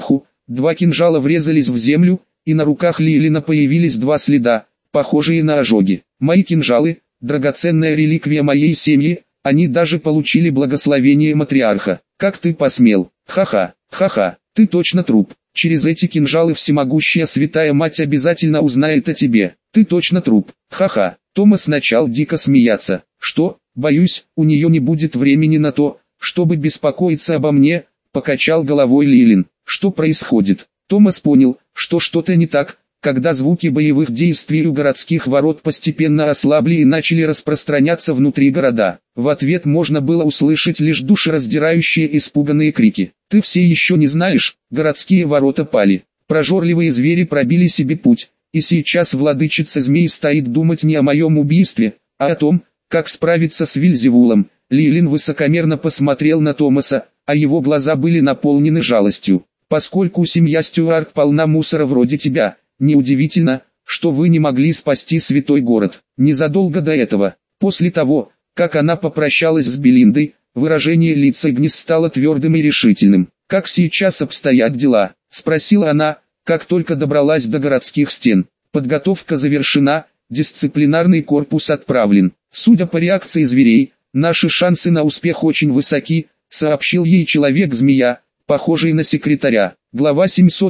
2 кинжала врезались в землю, и на руках Лилина появились 2 следа, похожие на ожоги. Мои кинжалы, драгоценная реликвия моей семьи, они даже получили благословение матриарха. Как ты посмел? Ха-ха, ха-ха, ты точно труп. Через эти кинжалы всемогущая святая мать обязательно узнает о тебе. Ты точно труп. Ха-ха. Томас начал дико смеяться. Что? Боюсь, у нее не будет времени на то, чтобы беспокоиться обо мне, покачал головой Лилин. Что происходит? Томас понял, что что-то не так, когда звуки боевых действий у городских ворот постепенно ослабли и начали распространяться внутри города. В ответ можно было услышать лишь душераздирающие испуганные крики. «Ты все еще не знаешь, городские ворота пали. Прожорливые звери пробили себе путь, и сейчас владычица змей стоит думать не о моем убийстве, а о том, как справиться с Вильзевулом». Лилин высокомерно посмотрел на Томаса, а его глаза были наполнены жалостью. «Поскольку семья Стюарт полна мусора вроде тебя, неудивительно, что вы не могли спасти святой город». Незадолго до этого, после того, как она попрощалась с Белиндой, выражение лица Игнис стало твердым и решительным. «Как сейчас обстоят дела?» – спросила она, как только добралась до городских стен. «Подготовка завершена, дисциплинарный корпус отправлен. Судя по реакции зверей, наши шансы на успех очень высоки», – сообщил ей человек-змея, похожий на секретаря. Глава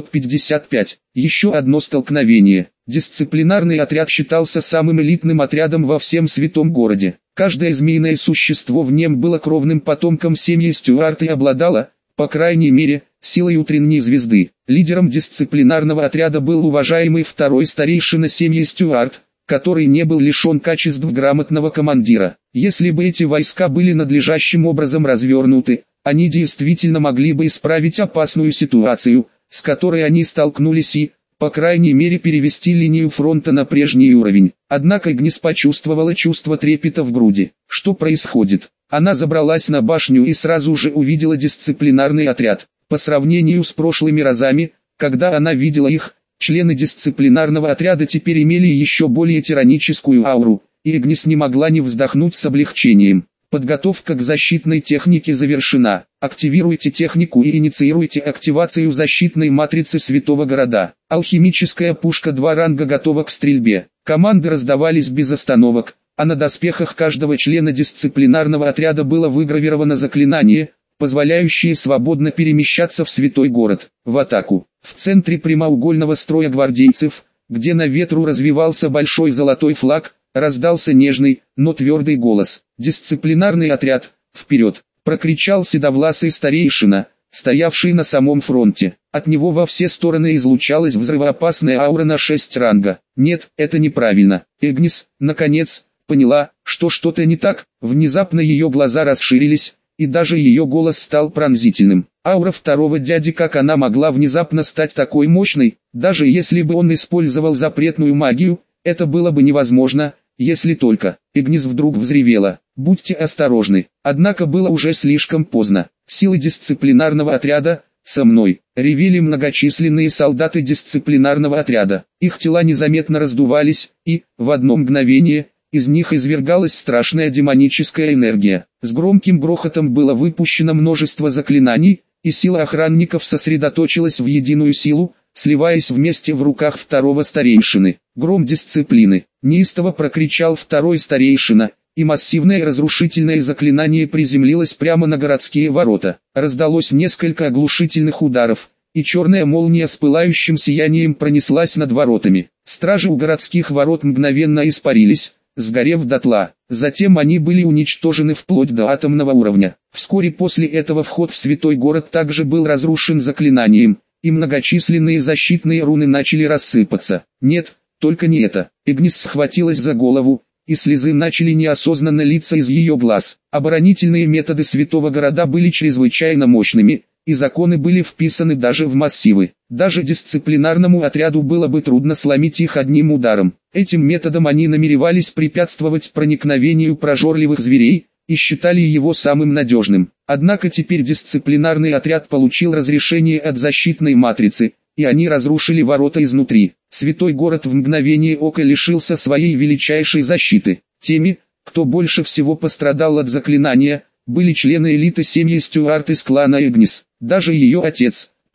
755. Еще одно столкновение. Дисциплинарный отряд считался самым элитным отрядом во всем святом городе. Каждое змеиное существо в нем было кровным потомком семьи Стюарт и обладало, по крайней мере, силой утренней звезды. Лидером дисциплинарного отряда был уважаемый второй старейшина семьи Стюарт, который не был лишен качеств грамотного командира. Если бы эти войска были надлежащим образом развернуты, они действительно могли бы исправить опасную ситуацию, с которой они столкнулись и, по крайней мере, перевести линию фронта на прежний уровень. Однако Игнис почувствовала чувство трепета в груди. Что происходит? Она забралась на башню и сразу же увидела дисциплинарный отряд. По сравнению с прошлыми разами, когда она видела их, члены дисциплинарного отряда теперь имели еще более тираническую ауру, и Игнис не могла не вздохнуть с облегчением. Подготовка к защитной технике завершена. Активируйте технику и инициируйте активацию защитной матрицы Святого Города. Алхимическая пушка 2 ранга готова к стрельбе. Команды раздавались без остановок, а на доспехах каждого члена дисциплинарного отряда было выгравировано заклинание, позволяющее свободно перемещаться в Святой Город. В атаку. В центре прямоугольного строя гвардейцев, где на ветру развивался большой золотой флаг, раздался нежный, но твердый голос. «Дисциплинарный отряд, вперед!» – прокричал седовласый старейшина, стоявший на самом фронте. От него во все стороны излучалась взрывоопасная аура на 6 ранга. Нет, это неправильно. Игнис, наконец, поняла, что что-то не так. Внезапно ее глаза расширились, и даже ее голос стал пронзительным. Аура второго дяди, как она могла внезапно стать такой мощной, даже если бы он использовал запретную магию, это было бы невозможно. Если только. Игнис вдруг взревела. «Будьте осторожны». Однако было уже слишком поздно. Силы дисциплинарного отряда, со мной, ревели многочисленные солдаты дисциплинарного отряда. Их тела незаметно раздувались, и, в одно мгновение, из них извергалась страшная демоническая энергия. С громким грохотом было выпущено множество заклинаний, и сила охранников сосредоточилась в единую силу, сливаясь вместе в руках второго старейшины. «Гром дисциплины!» – неистово прокричал второй старейшина, и массивное разрушительное заклинание приземлилось прямо на городские ворота. Раздалось несколько оглушительных ударов, и черная молния с пылающим сиянием пронеслась над воротами. Стражи у городских ворот мгновенно испарились, сгорев дотла. Затем они были уничтожены вплоть до атомного уровня. Вскоре после этого вход в святой город также был разрушен заклинанием, и многочисленные защитные руны начали рассыпаться. Нет, только не это. Игнис схватилась за голову, и слезы начали неосознанно литься из ее глаз. Оборонительные методы Святого Города были чрезвычайно мощными, и законы были вписаны даже в массивы. Даже дисциплинарному отряду было бы трудно сломить их одним ударом. Этим методом они намеревались препятствовать проникновению прожорливых зверей, и считали его самым надежным. Однако теперь дисциплинарный отряд получил разрешение от защитной матрицы, и они разрушили ворота изнутри. Святой город в мгновение ока лишился своей величайшей защиты. Теми, кто больше всего пострадал от заклинания, были члены элиты семьи Стюарт из клана Игнис. Даже ее отец,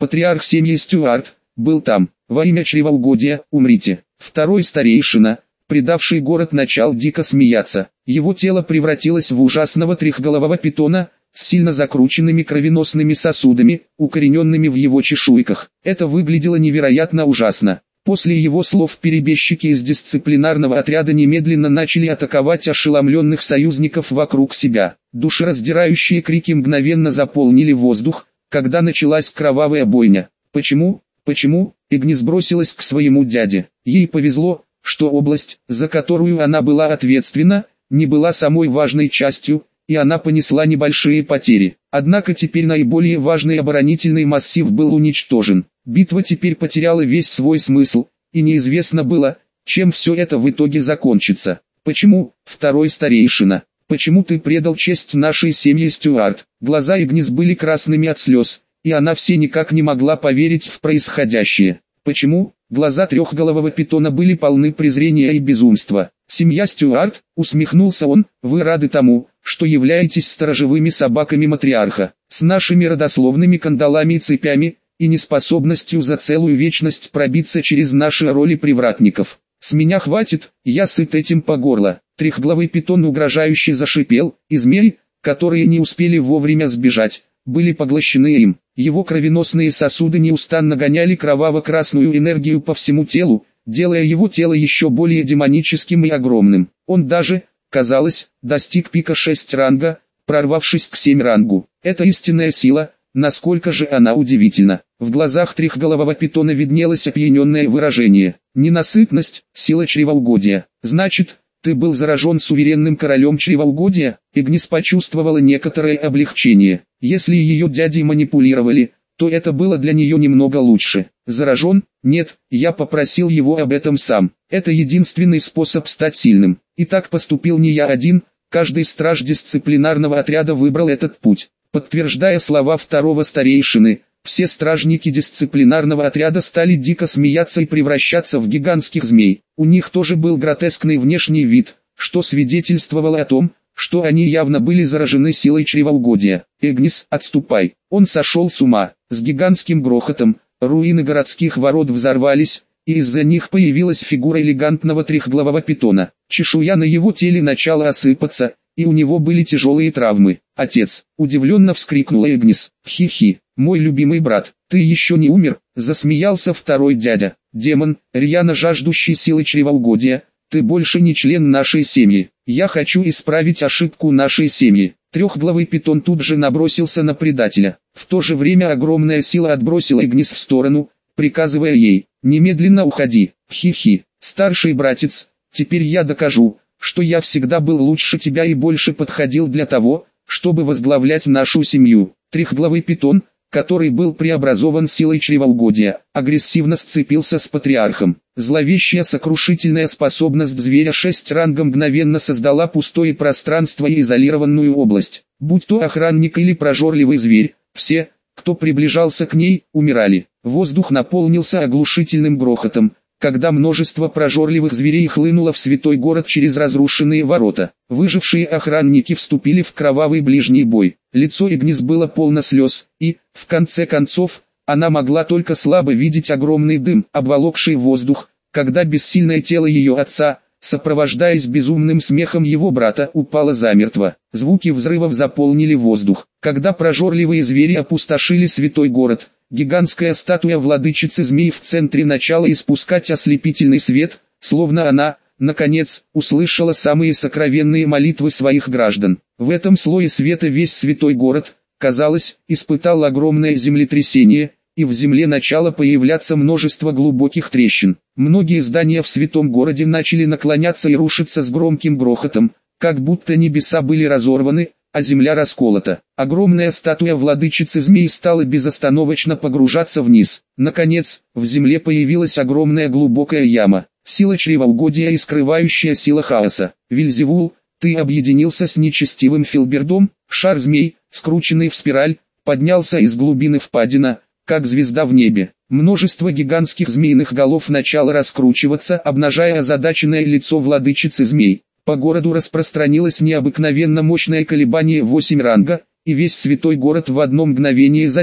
Патриарх семьи Стюарт был там. Во имя чревоугодия, умрите. Второй старейшина, предавший город, начал дико смеяться. Его тело превратилось в ужасного трехголового питона, с сильно закрученными кровеносными сосудами, укорененными в его чешуйках. Это выглядело невероятно ужасно. После его слов перебежчики из дисциплинарного отряда немедленно начали атаковать ошеломленных союзников вокруг себя. Душераздирающие крики мгновенно заполнили воздух, когда началась кровавая бойня. Почему? Игнис бросилась к своему дяде. Ей повезло, что область, за которую она была ответственна, не была самой важной частью, и она понесла небольшие потери. Однако теперь наиболее важный оборонительный массив был уничтожен. Битва теперь потеряла весь свой смысл, и неизвестно было, чем все это в итоге закончится. Почему, второй старейшина, почему ты предал честь нашей семьи, Стюарт? Глаза Игнис были красными от слез, и она все никак не могла поверить в происходящее. Почему? Глаза трехголового питона были полны презрения и безумства. «Семья Стюарт», усмехнулся он, — «вы рады тому, что являетесь сторожевыми собаками матриарха, с нашими родословными кандалами и цепями, и неспособностью за целую вечность пробиться через наши роли привратников. С меня хватит, я сыт этим по горло». Трехглавый питон угрожающе зашипел, и змеи, которые не успели вовремя сбежать, были поглощены им. Его кровеносные сосуды неустанно гоняли кроваво-красную энергию по всему телу, делая его тело еще более демоническим и огромным. Он даже, казалось, достиг пика 6 ранга, прорвавшись к 7 рангу. Это истинная сила, насколько же она удивительна. В глазах трехголового питона виднелось опьяненное выражение. Ненасытность, сила чревоугодия. Значит, ты был заражен суверенным королем чревоугодия? Игнис почувствовала некоторое облегчение. Если ее дяди манипулировали, то это было для нее немного лучше. Заражен? Нет, я попросил его об этом сам. Это единственный способ стать сильным. И так поступил не я один, каждый страж дисциплинарного отряда выбрал этот путь. Подтверждая слова второго старейшины, все стражники дисциплинарного отряда стали дико смеяться и превращаться в гигантских змей. У них тоже был гротескный внешний вид, что свидетельствовало о том, что они явно были заражены силой чревоугодия. «Игнис, отступай!» Он сошел с ума. С гигантским грохотом руины городских ворот взорвались, и из-за них появилась фигура элегантного трехглавого питона. Чешуя на его теле начала осыпаться, и у него были тяжелые травмы. «Отец!» — удивленно вскрикнула Игнис. «Хи-хи, мой любимый брат, ты еще не умер?» — засмеялся второй дядя. «Демон, рьяно жаждущий силы чревоугодия, ты больше не член нашей семьи. Я хочу исправить ошибку нашей семьи». Трехглавый питон тут же набросился на предателя. В то же время огромная сила отбросила Игнис в сторону, приказывая ей: «Немедленно уходи». «Хи-хи, старший братец, теперь я докажу, что я всегда был лучше тебя и больше подходил для того, чтобы возглавлять нашу семью». Трехглавый питон, который был преобразован силой чревоугодия, агрессивно сцепился с патриархом. Зловещая сокрушительная способность зверя 6 ранга мгновенно создала пустое пространство и изолированную область. Будь то охранник или прожорливый зверь, все, кто приближался к ней, умирали. Воздух наполнился оглушительным грохотом, когда множество прожорливых зверей хлынуло в святой город через разрушенные ворота. Выжившие охранники вступили в кровавый ближний бой. Лицо Игнис было полно слез, и, в конце концов, она могла только слабо видеть огромный дым, обволокший воздух, когда бессильное тело ее отца, сопровождаясь безумным смехом его брата, упало замертво. Звуки взрывов заполнили воздух. Когда прожорливые звери опустошили святой город, гигантская статуя владычицы змей в центре начала испускать ослепительный свет, словно она, наконец, услышала самые сокровенные молитвы своих граждан. В этом слое света весь святой город, казалось, испытал огромное землетрясение, и в земле начало появляться множество глубоких трещин. Многие здания в святом городе начали наклоняться и рушиться с громким грохотом, как будто небеса были разорваны, а земля расколота. Огромная статуя владычицы змей стала безостановочно погружаться вниз. Наконец, в земле появилась огромная глубокая яма. Сила чревоугодия и скрывающая сила хаоса. Вельзевул, ты объединился с нечестивым Филбердом. Шар змей, скрученный в спираль, поднялся из глубины впадина, как звезда в небе. Множество гигантских змеиных голов начало раскручиваться, обнажая озадаченное лицо владычицы змей. По городу распространилось необыкновенно мощное колебание 8 ранга, и весь святой город в одно мгновение затих.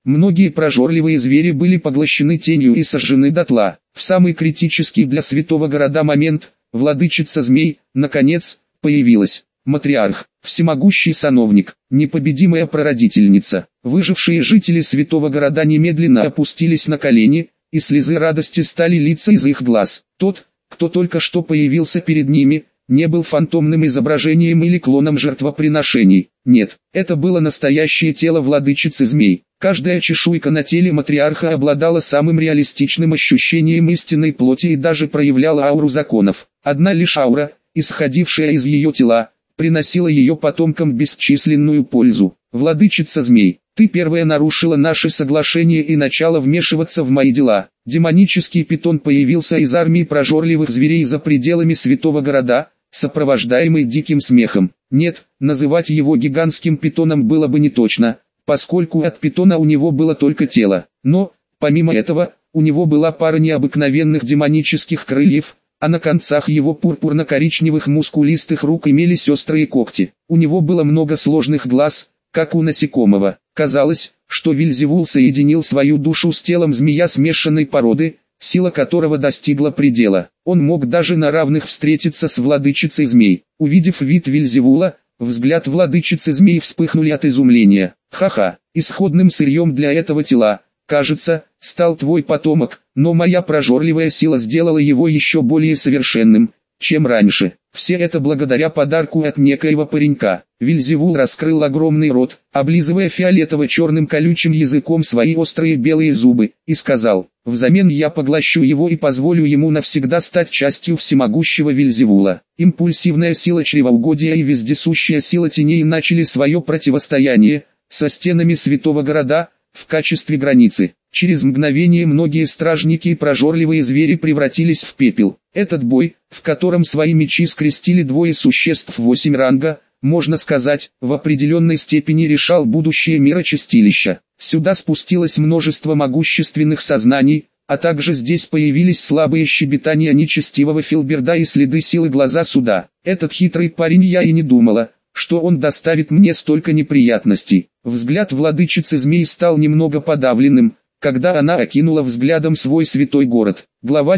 Многие прожорливые звери были поглощены тенью и сожжены дотла. В самый критический для святого города момент, владычица змей, наконец, появилась. Матриарх, всемогущий сановник, непобедимая прародительница. Выжившие жители святого города немедленно опустились на колени, и слезы радости стали литься из их глаз. Тот, кто только что появился перед ними, не был фантомным изображением или клоном жертвоприношений. Нет, это было настоящее тело владычицы змей. Каждая чешуйка на теле матриарха обладала самым реалистичным ощущением истинной плоти и даже проявляла ауру законов. Одна лишь аура, исходившая из ее тела, приносила ее потомкам бесчисленную пользу. Владычица змей, ты первая нарушила наши соглашения и начала вмешиваться в мои дела. Демонический питон появился из армии прожорливых зверей за пределами святого города, сопровождаемый диким смехом. Нет, называть его гигантским питоном было бы не точно, поскольку от питона у него было только тело. Но, помимо этого, у него была пара необыкновенных демонических крыльев, а на концах его пурпурно-коричневых мускулистых рук имелись острые когти. У него было много сложных глаз, как у насекомого. Казалось, что Вельзевул соединил свою душу с телом змея смешанной породы, сила которого достигла предела. Он мог даже на равных встретиться с владычицей змей. Увидев вид Вельзевула, взгляд владычицы змей вспыхнули от изумления. «Ха-ха, исходным сырьем для этого тела, кажется, стал твой потомок, но моя прожорливая сила сделала его еще более совершенным, чем раньше. Все это благодаря подарку от некоего паренька». Вельзевул раскрыл огромный рот, облизывая фиолетово-черным колючим языком свои острые белые зубы, и сказал: «Взамен я поглощу его и позволю ему навсегда стать частью всемогущего Вельзевула». Импульсивная сила чревоугодия и вездесущая сила теней начали свое противостояние со стенами святого города, в качестве границы. Через мгновение многие стражники и прожорливые звери превратились в пепел. Этот бой, в котором свои мечи скрестили двое существ 8 ранга, можно сказать, в определенной степени решал будущее мира чистилища. Сюда спустилось множество могущественных сознаний, а также здесь появились слабые щебетания нечестивого Филберда и следы силы глаза суда. Этот хитрый парень, я и не думала, что он доставит мне столько неприятностей. Взгляд владычицы змей стал немного подавленным, когда она окинула взглядом свой святой город. Глава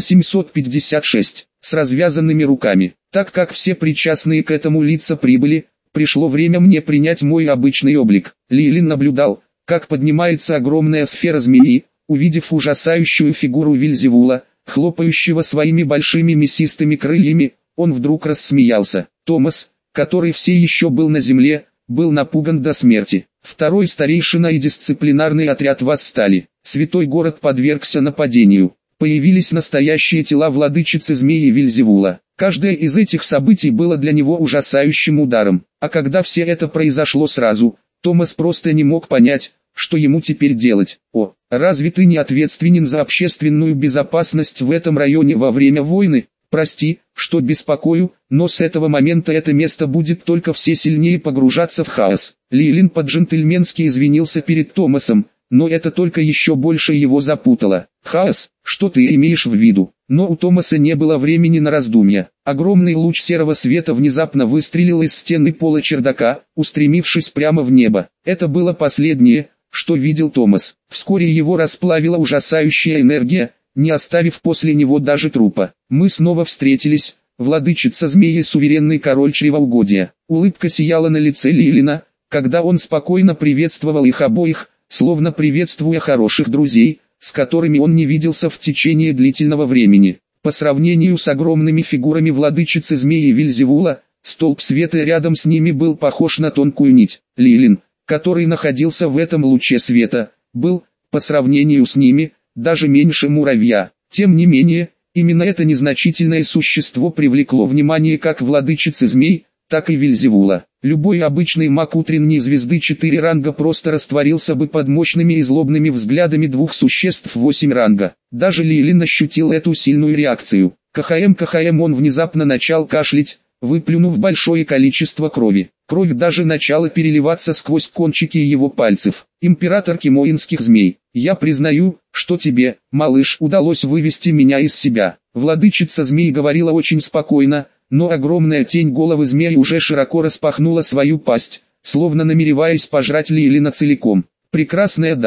756. С развязанными руками. Так как все причастные к этому лица прибыли, пришло время мне принять мой обычный облик. Лилин наблюдал, как поднимается огромная сфера змеи. Увидев ужасающую фигуру Вельзевула, хлопающего своими большими мясистыми крыльями, он вдруг рассмеялся. Томас, который все еще был на земле, был напуган до смерти. Второй старейшина и дисциплинарный отряд восстали. Святой город подвергся нападению. Появились настоящие тела владычицы змеи Вельзевула. Каждое из этих событий было для него ужасающим ударом. А когда все это произошло сразу, Томас просто не мог понять, что ему теперь делать. «О, разве ты не ответственен за общественную безопасность в этом районе во время войны? Прости, что беспокою, но с этого момента это место будет только все сильнее погружаться в хаос». Лилин по-джентльменски извинился перед Томасом, но это только еще больше его запутало. «Хаос? Что ты имеешь в виду?» Но у Томаса не было времени на раздумья. Огромный луч серого света внезапно выстрелил из стены пола чердака, устремившись прямо в небо. Это было последнее, что видел Томас. Вскоре его расплавила ужасающая энергия, не оставив после него даже трупа. Мы снова встретились, владычица змеи и суверенный король чревоугодия. Улыбка сияла на лице Лилина, когда он спокойно приветствовал их обоих, словно приветствуя хороших друзей, с которыми он не виделся в течение длительного времени. По сравнению с огромными фигурами владычицы змеи Вельзевула, столб света рядом с ними был похож на тонкую нить. Лилин, который находился в этом луче света, был, по сравнению с ними, даже меньше муравья. Тем не менее, именно это незначительное существо привлекло внимание как владычицы змей, так и Вельзевула. Любой обычный маг утренней звезды 4 ранга просто растворился бы под мощными и злобными взглядами двух существ 8 ранга. Даже Лилин ощутил эту сильную реакцию. КХМ он внезапно начал кашлять, выплюнув большое количество крови. Кровь даже начала переливаться сквозь кончики его пальцев. Император кимоинских змей, я признаю, что тебе, малыш, удалось вывести меня из себя. Владычица змей говорила очень спокойно, но огромная тень головы змеи уже широко распахнула свою пасть, словно намереваясь пожрать Лилина целиком. «Прекрасная дама,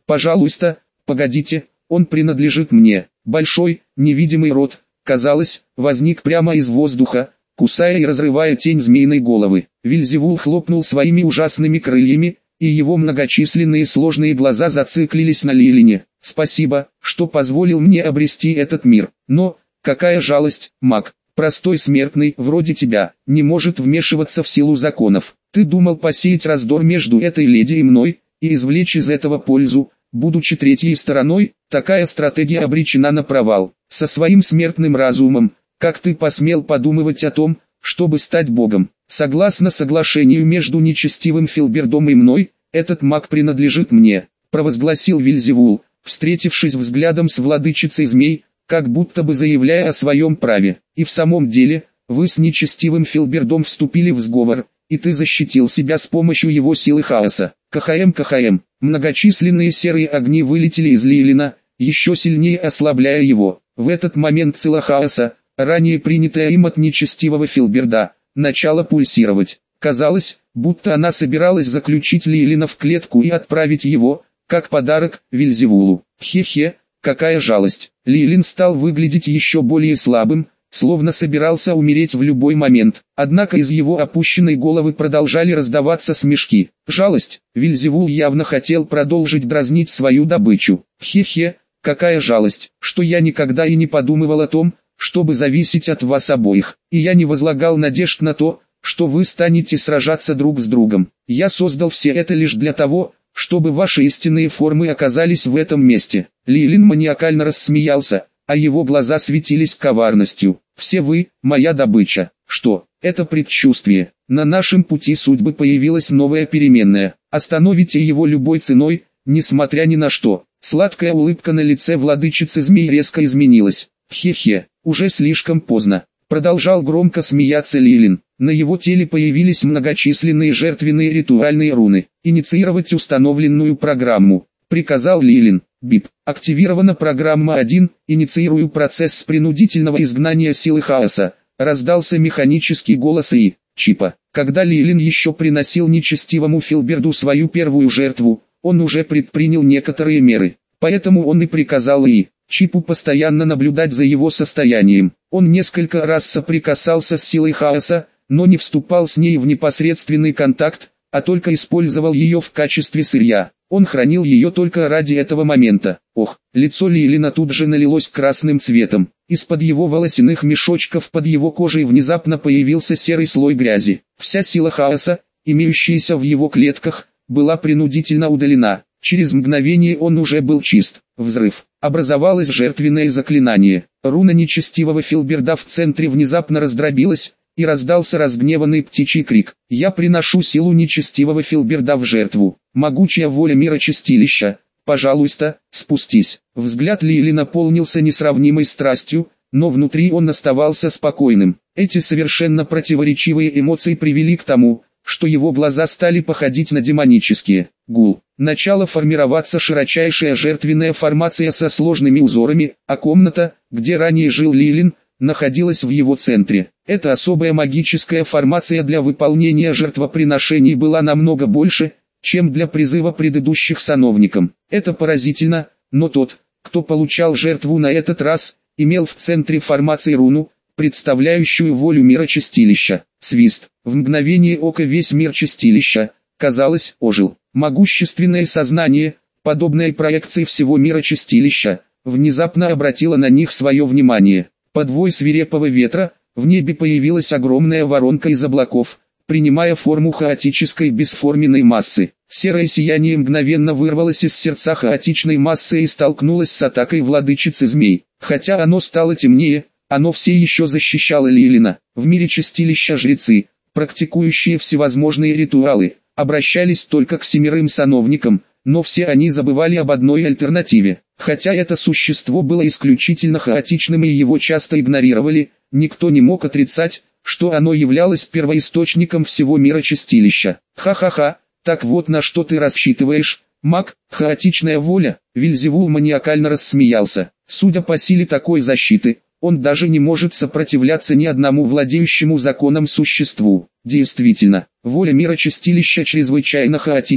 Пожалуйста, погодите, он принадлежит мне. Большой, невидимый рот, казалось, возник прямо из воздуха, кусая и разрывая тень змеиной головы. Вельзевул хлопнул своими ужасными крыльями, и его многочисленные сложные глаза зациклились на Лилине. «Спасибо, что позволил мне обрести этот мир. Но, какая жалость, маг, простой смертный, вроде тебя, не может вмешиваться в силу законов. Ты думал посеять раздор между этой леди и мной, и извлечь из этого пользу, будучи третьей стороной? Такая стратегия обречена на провал. Со своим смертным разумом, как ты посмел подумывать о том, чтобы стать богом? Согласно соглашению между нечестивым Филбердом и мной, этот маг принадлежит мне», провозгласил Вельзевул, встретившись взглядом с владычицей змей, как будто бы заявляя о своем праве. «И в самом деле, вы с нечестивым Филбердом вступили в сговор, и ты защитил себя с помощью его силы хаоса. КХМ. Многочисленные серые огни вылетели из Лилина, еще сильнее ослабляя его. В этот момент сила хаоса, ранее принятая им от нечестивого Филберда, начала пульсировать. Казалось, будто она собиралась заключить Лилина в клетку и отправить его, как подарок, Вельзевулу. Хе-хе, какая жалость. Лилин стал выглядеть еще более слабым, словно собирался умереть в любой момент. Однако из его опущенной головы продолжали раздаваться смешки. Жалость. Вельзевул явно хотел продолжить дразнить свою добычу. Хе-хе, какая жалость, что я никогда и не подумывал о том, чтобы зависеть от вас обоих. И я не возлагал надежд на то, что вы станете сражаться друг с другом. Я создал все это лишь для того, чтобы ваши истинные формы оказались в этом месте. Лилин маниакально рассмеялся, а его глаза светились коварностью. Все вы, моя добыча. Что, это предчувствие? На нашем пути судьбы появилась новая переменная. Остановите его любой ценой, несмотря ни на что. Сладкая улыбка на лице владычицы змей резко изменилась. Хе-хе, уже слишком поздно. Продолжал громко смеяться Лилин. На его теле появились многочисленные жертвенные ритуальные руны. «Инициировать установленную программу», — приказал Лилин. «Бип. Активирована программа 1, инициирую процесс принудительного изгнания силы хаоса», — раздался механический голос И. Чипа. Когда Лилин еще приносил нечестивому Филберду свою первую жертву, он уже предпринял некоторые меры. Поэтому он и приказал И. Чипу постоянно наблюдать за его состоянием. Он несколько раз соприкасался с силой хаоса, но не вступал с ней в непосредственный контакт, а только использовал ее в качестве сырья. Он хранил ее только ради этого момента. Ох, лицо Лилина тут же налилось красным цветом. Из-под его волосяных мешочков под его кожей внезапно появился серый слой грязи. Вся сила хаоса, имеющаяся в его клетках, была принудительно удалена. Через мгновение он уже был чист. Взрыв. Образовалось жертвенное заклинание. Руна нечестивого Филберда в центре внезапно раздробилась, и раздался разгневанный птичий крик. «Я приношу силу нечестивого Филберда в жертву. Могучая воля мира чистилища, пожалуйста, спустись». Взгляд Лили наполнился несравнимой страстью, но внутри он оставался спокойным. Эти совершенно противоречивые эмоции привели к тому, что его глаза стали походить на демонические. Гул. Начала формироваться широчайшая жертвенная формация со сложными узорами, а комната, где ранее жил Лилин, находилась в его центре. Эта особая магическая формация для выполнения жертвоприношений была намного больше, чем для призыва предыдущих сановникам. Это поразительно, но тот, кто получал жертву на этот раз, имел в центре формации руну, представляющую волю мира чистилища. Свист. В мгновение ока весь мир чистилища, казалось, ожил. Могущественное сознание, подобное проекции всего мира чистилища, внезапно обратило на них свое внимание. Под вой свирепого ветра, в небе появилась огромная воронка из облаков, принимая форму хаотической бесформенной массы. Серое сияние мгновенно вырвалось из сердца хаотичной массы и столкнулось с атакой владычицы змей. Хотя оно стало темнее, оно все еще защищало Лилина. В мире чистилища жрецы, практикующие всевозможные ритуалы, обращались только к 7 сановникам, но все они забывали об одной альтернативе. Хотя это существо было исключительно хаотичным и его часто игнорировали, никто не мог отрицать, что оно являлось первоисточником всего мира чистилища. Ха-ха-ха, так вот на что ты рассчитываешь, маг, хаотичная воля. Вельзевул маниакально рассмеялся. Судя по силе такой защиты, он даже не может сопротивляться ни одному владеющему законом существу. Действительно, воля мира чистилища чрезвычайно хаотична,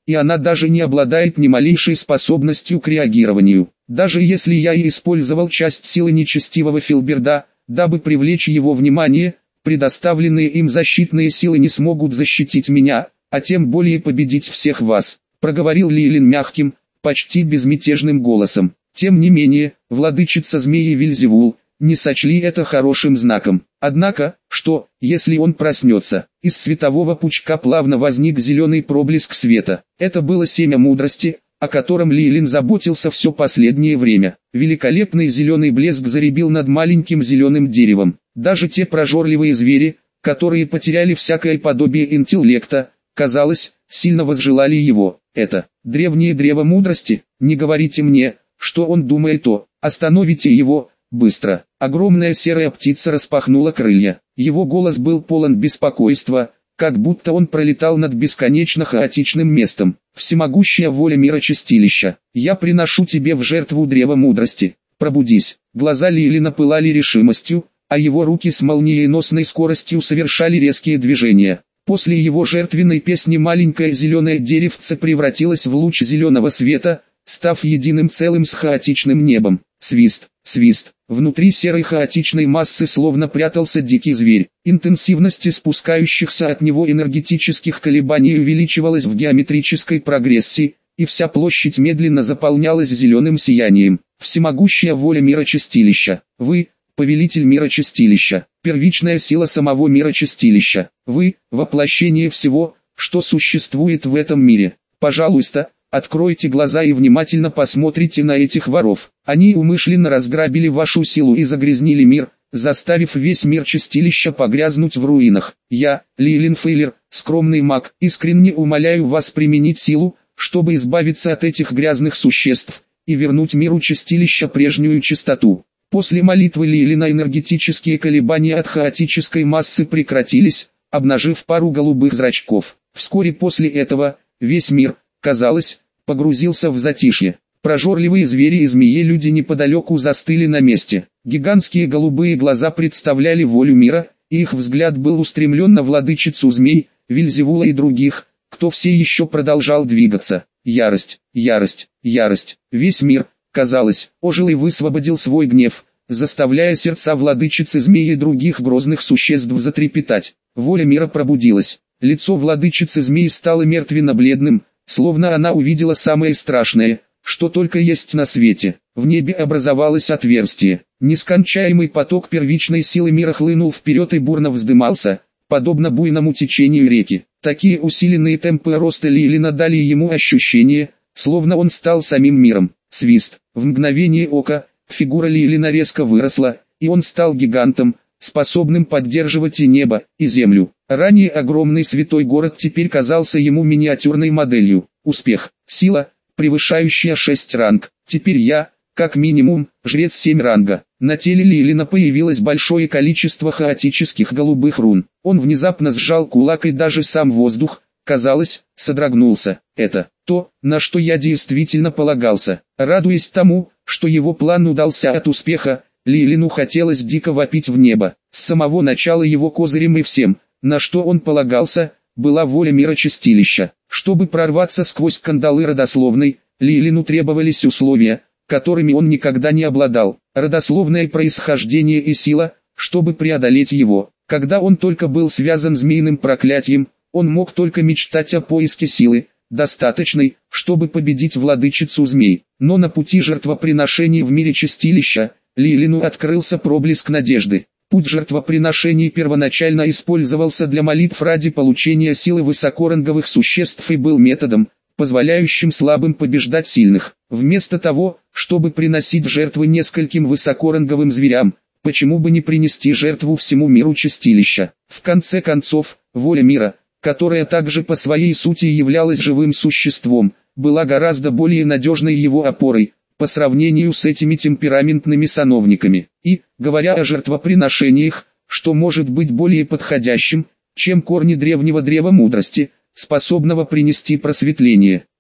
и она даже не обладает ни малейшей способностью к реагированию. Даже если я и использовал часть силы нечестивого Филберда, дабы привлечь его внимание, предоставленные им защитные силы не смогут защитить меня, а тем более победить всех вас», — проговорил Лейлин мягким, почти безмятежным голосом. Тем не менее, владычица змеи Вельзевул не сочли это хорошим знаком. Однако, что, если он проснется? Из светового пучка плавно возник зеленый проблеск света. Это было семя мудрости, о котором Лейлин заботился все последнее время. Великолепный зеленый блеск заребил над маленьким зеленым деревом. Даже те прожорливые звери, которые потеряли всякое подобие интеллекта, казалось, сильно возжелали его. Это древнее древо мудрости. Не говорите мне, что он думает о «остановите его», быстро. Огромная серая птица распахнула крылья. Его голос был полон беспокойства, как будто он пролетал над бесконечно хаотичным местом. «Всемогущая воля мира чистилища, я приношу тебе в жертву древо мудрости. Пробудись». Глаза Лейлина пылали решимостью, а его руки с молниеносной скоростью совершали резкие движения. После его жертвенной песни маленькое зеленое деревце превратилось в луч зеленого света, став единым целым с хаотичным небом. Свист, свист. Внутри серой хаотичной массы словно прятался дикий зверь. Интенсивность испускающихся от него энергетических колебаний увеличивалась в геометрической прогрессии, и вся площадь медленно заполнялась зеленым сиянием. Всемогущая воля мира чистилища. Вы, повелитель мира чистилища, первичная сила самого мира чистилища. Вы, воплощение всего, что существует в этом мире. Пожалуйста, откройте глаза и внимательно посмотрите на этих воров. Они умышленно разграбили вашу силу и загрязнили мир, заставив весь мир чистилища погрязнуть в руинах. Я, Лейлин Фейлер, скромный маг, искренне умоляю вас применить силу, чтобы избавиться от этих грязных существ, и вернуть миру чистилища прежнюю чистоту. После молитвы Лейлина энергетические колебания от хаотической массы прекратились, обнажив пару голубых зрачков. Вскоре после этого, весь мир, казалось, погрузился в затишье. Прожорливые звери и змеи-люди неподалеку застыли на месте. Гигантские голубые глаза представляли волю мира, и их взгляд был устремлен на владычицу змей, Вельзевула и других, кто все еще продолжал двигаться. Ярость, ярость, ярость. Весь мир, казалось, ожил и высвободил свой гнев, заставляя сердца владычицы змей и других грозных существ затрепетать. Воля мира пробудилась. Лицо владычицы змей стало мертвенно-бледным, словно она увидела самое страшное, что только есть на свете. В небе образовалось отверстие. Нескончаемый поток первичной силы мира хлынул вперед и бурно вздымался, подобно буйному течению реки. Такие усиленные темпы роста Лейлина дали ему ощущение, словно он стал самим миром. Свист. В мгновение ока, фигура Лейлина резко выросла, и он стал гигантом, способным поддерживать и небо, и землю. Ранее огромный святой город теперь казался ему миниатюрной моделью. Успех. Сила, превышающая 6 ранг. Теперь я, как минимум, жрец 7 ранга. На теле Лейлина появилось большое количество хаотических голубых рун. Он внезапно сжал кулак, и даже сам воздух, казалось, содрогнулся. Это то, на что я действительно полагался. Радуясь тому, что его план удался от успеха, Лейлину хотелось дико вопить в небо. С самого начала его козырем и всем, на что он полагался, была воля мира чистилища. Чтобы прорваться сквозь кандалы родословной, Лейлину требовались условия, которыми он никогда не обладал. Родословное происхождение и сила, чтобы преодолеть его. Когда он только был связан змеиным проклятием, он мог только мечтать о поиске силы, достаточной, чтобы победить владычицу змей. Но на пути жертвоприношений в мире чистилища, Лейлину открылся проблеск надежды. Путь жертвоприношений первоначально использовался для молитв ради получения силы высокоранговых существ и был методом, позволяющим слабым побеждать сильных. Вместо того, чтобы приносить жертвы нескольким высокоранговым зверям, почему бы не принести жертву всему миру чистилища? В конце концов, воля мира, которая также по своей сути являлась живым существом, была гораздо более надежной его опорой, по сравнению с этими темпераментными сановниками. И, говоря о жертвоприношениях, что может быть более подходящим, чем корни древнего древа мудрости, способного принести просветление.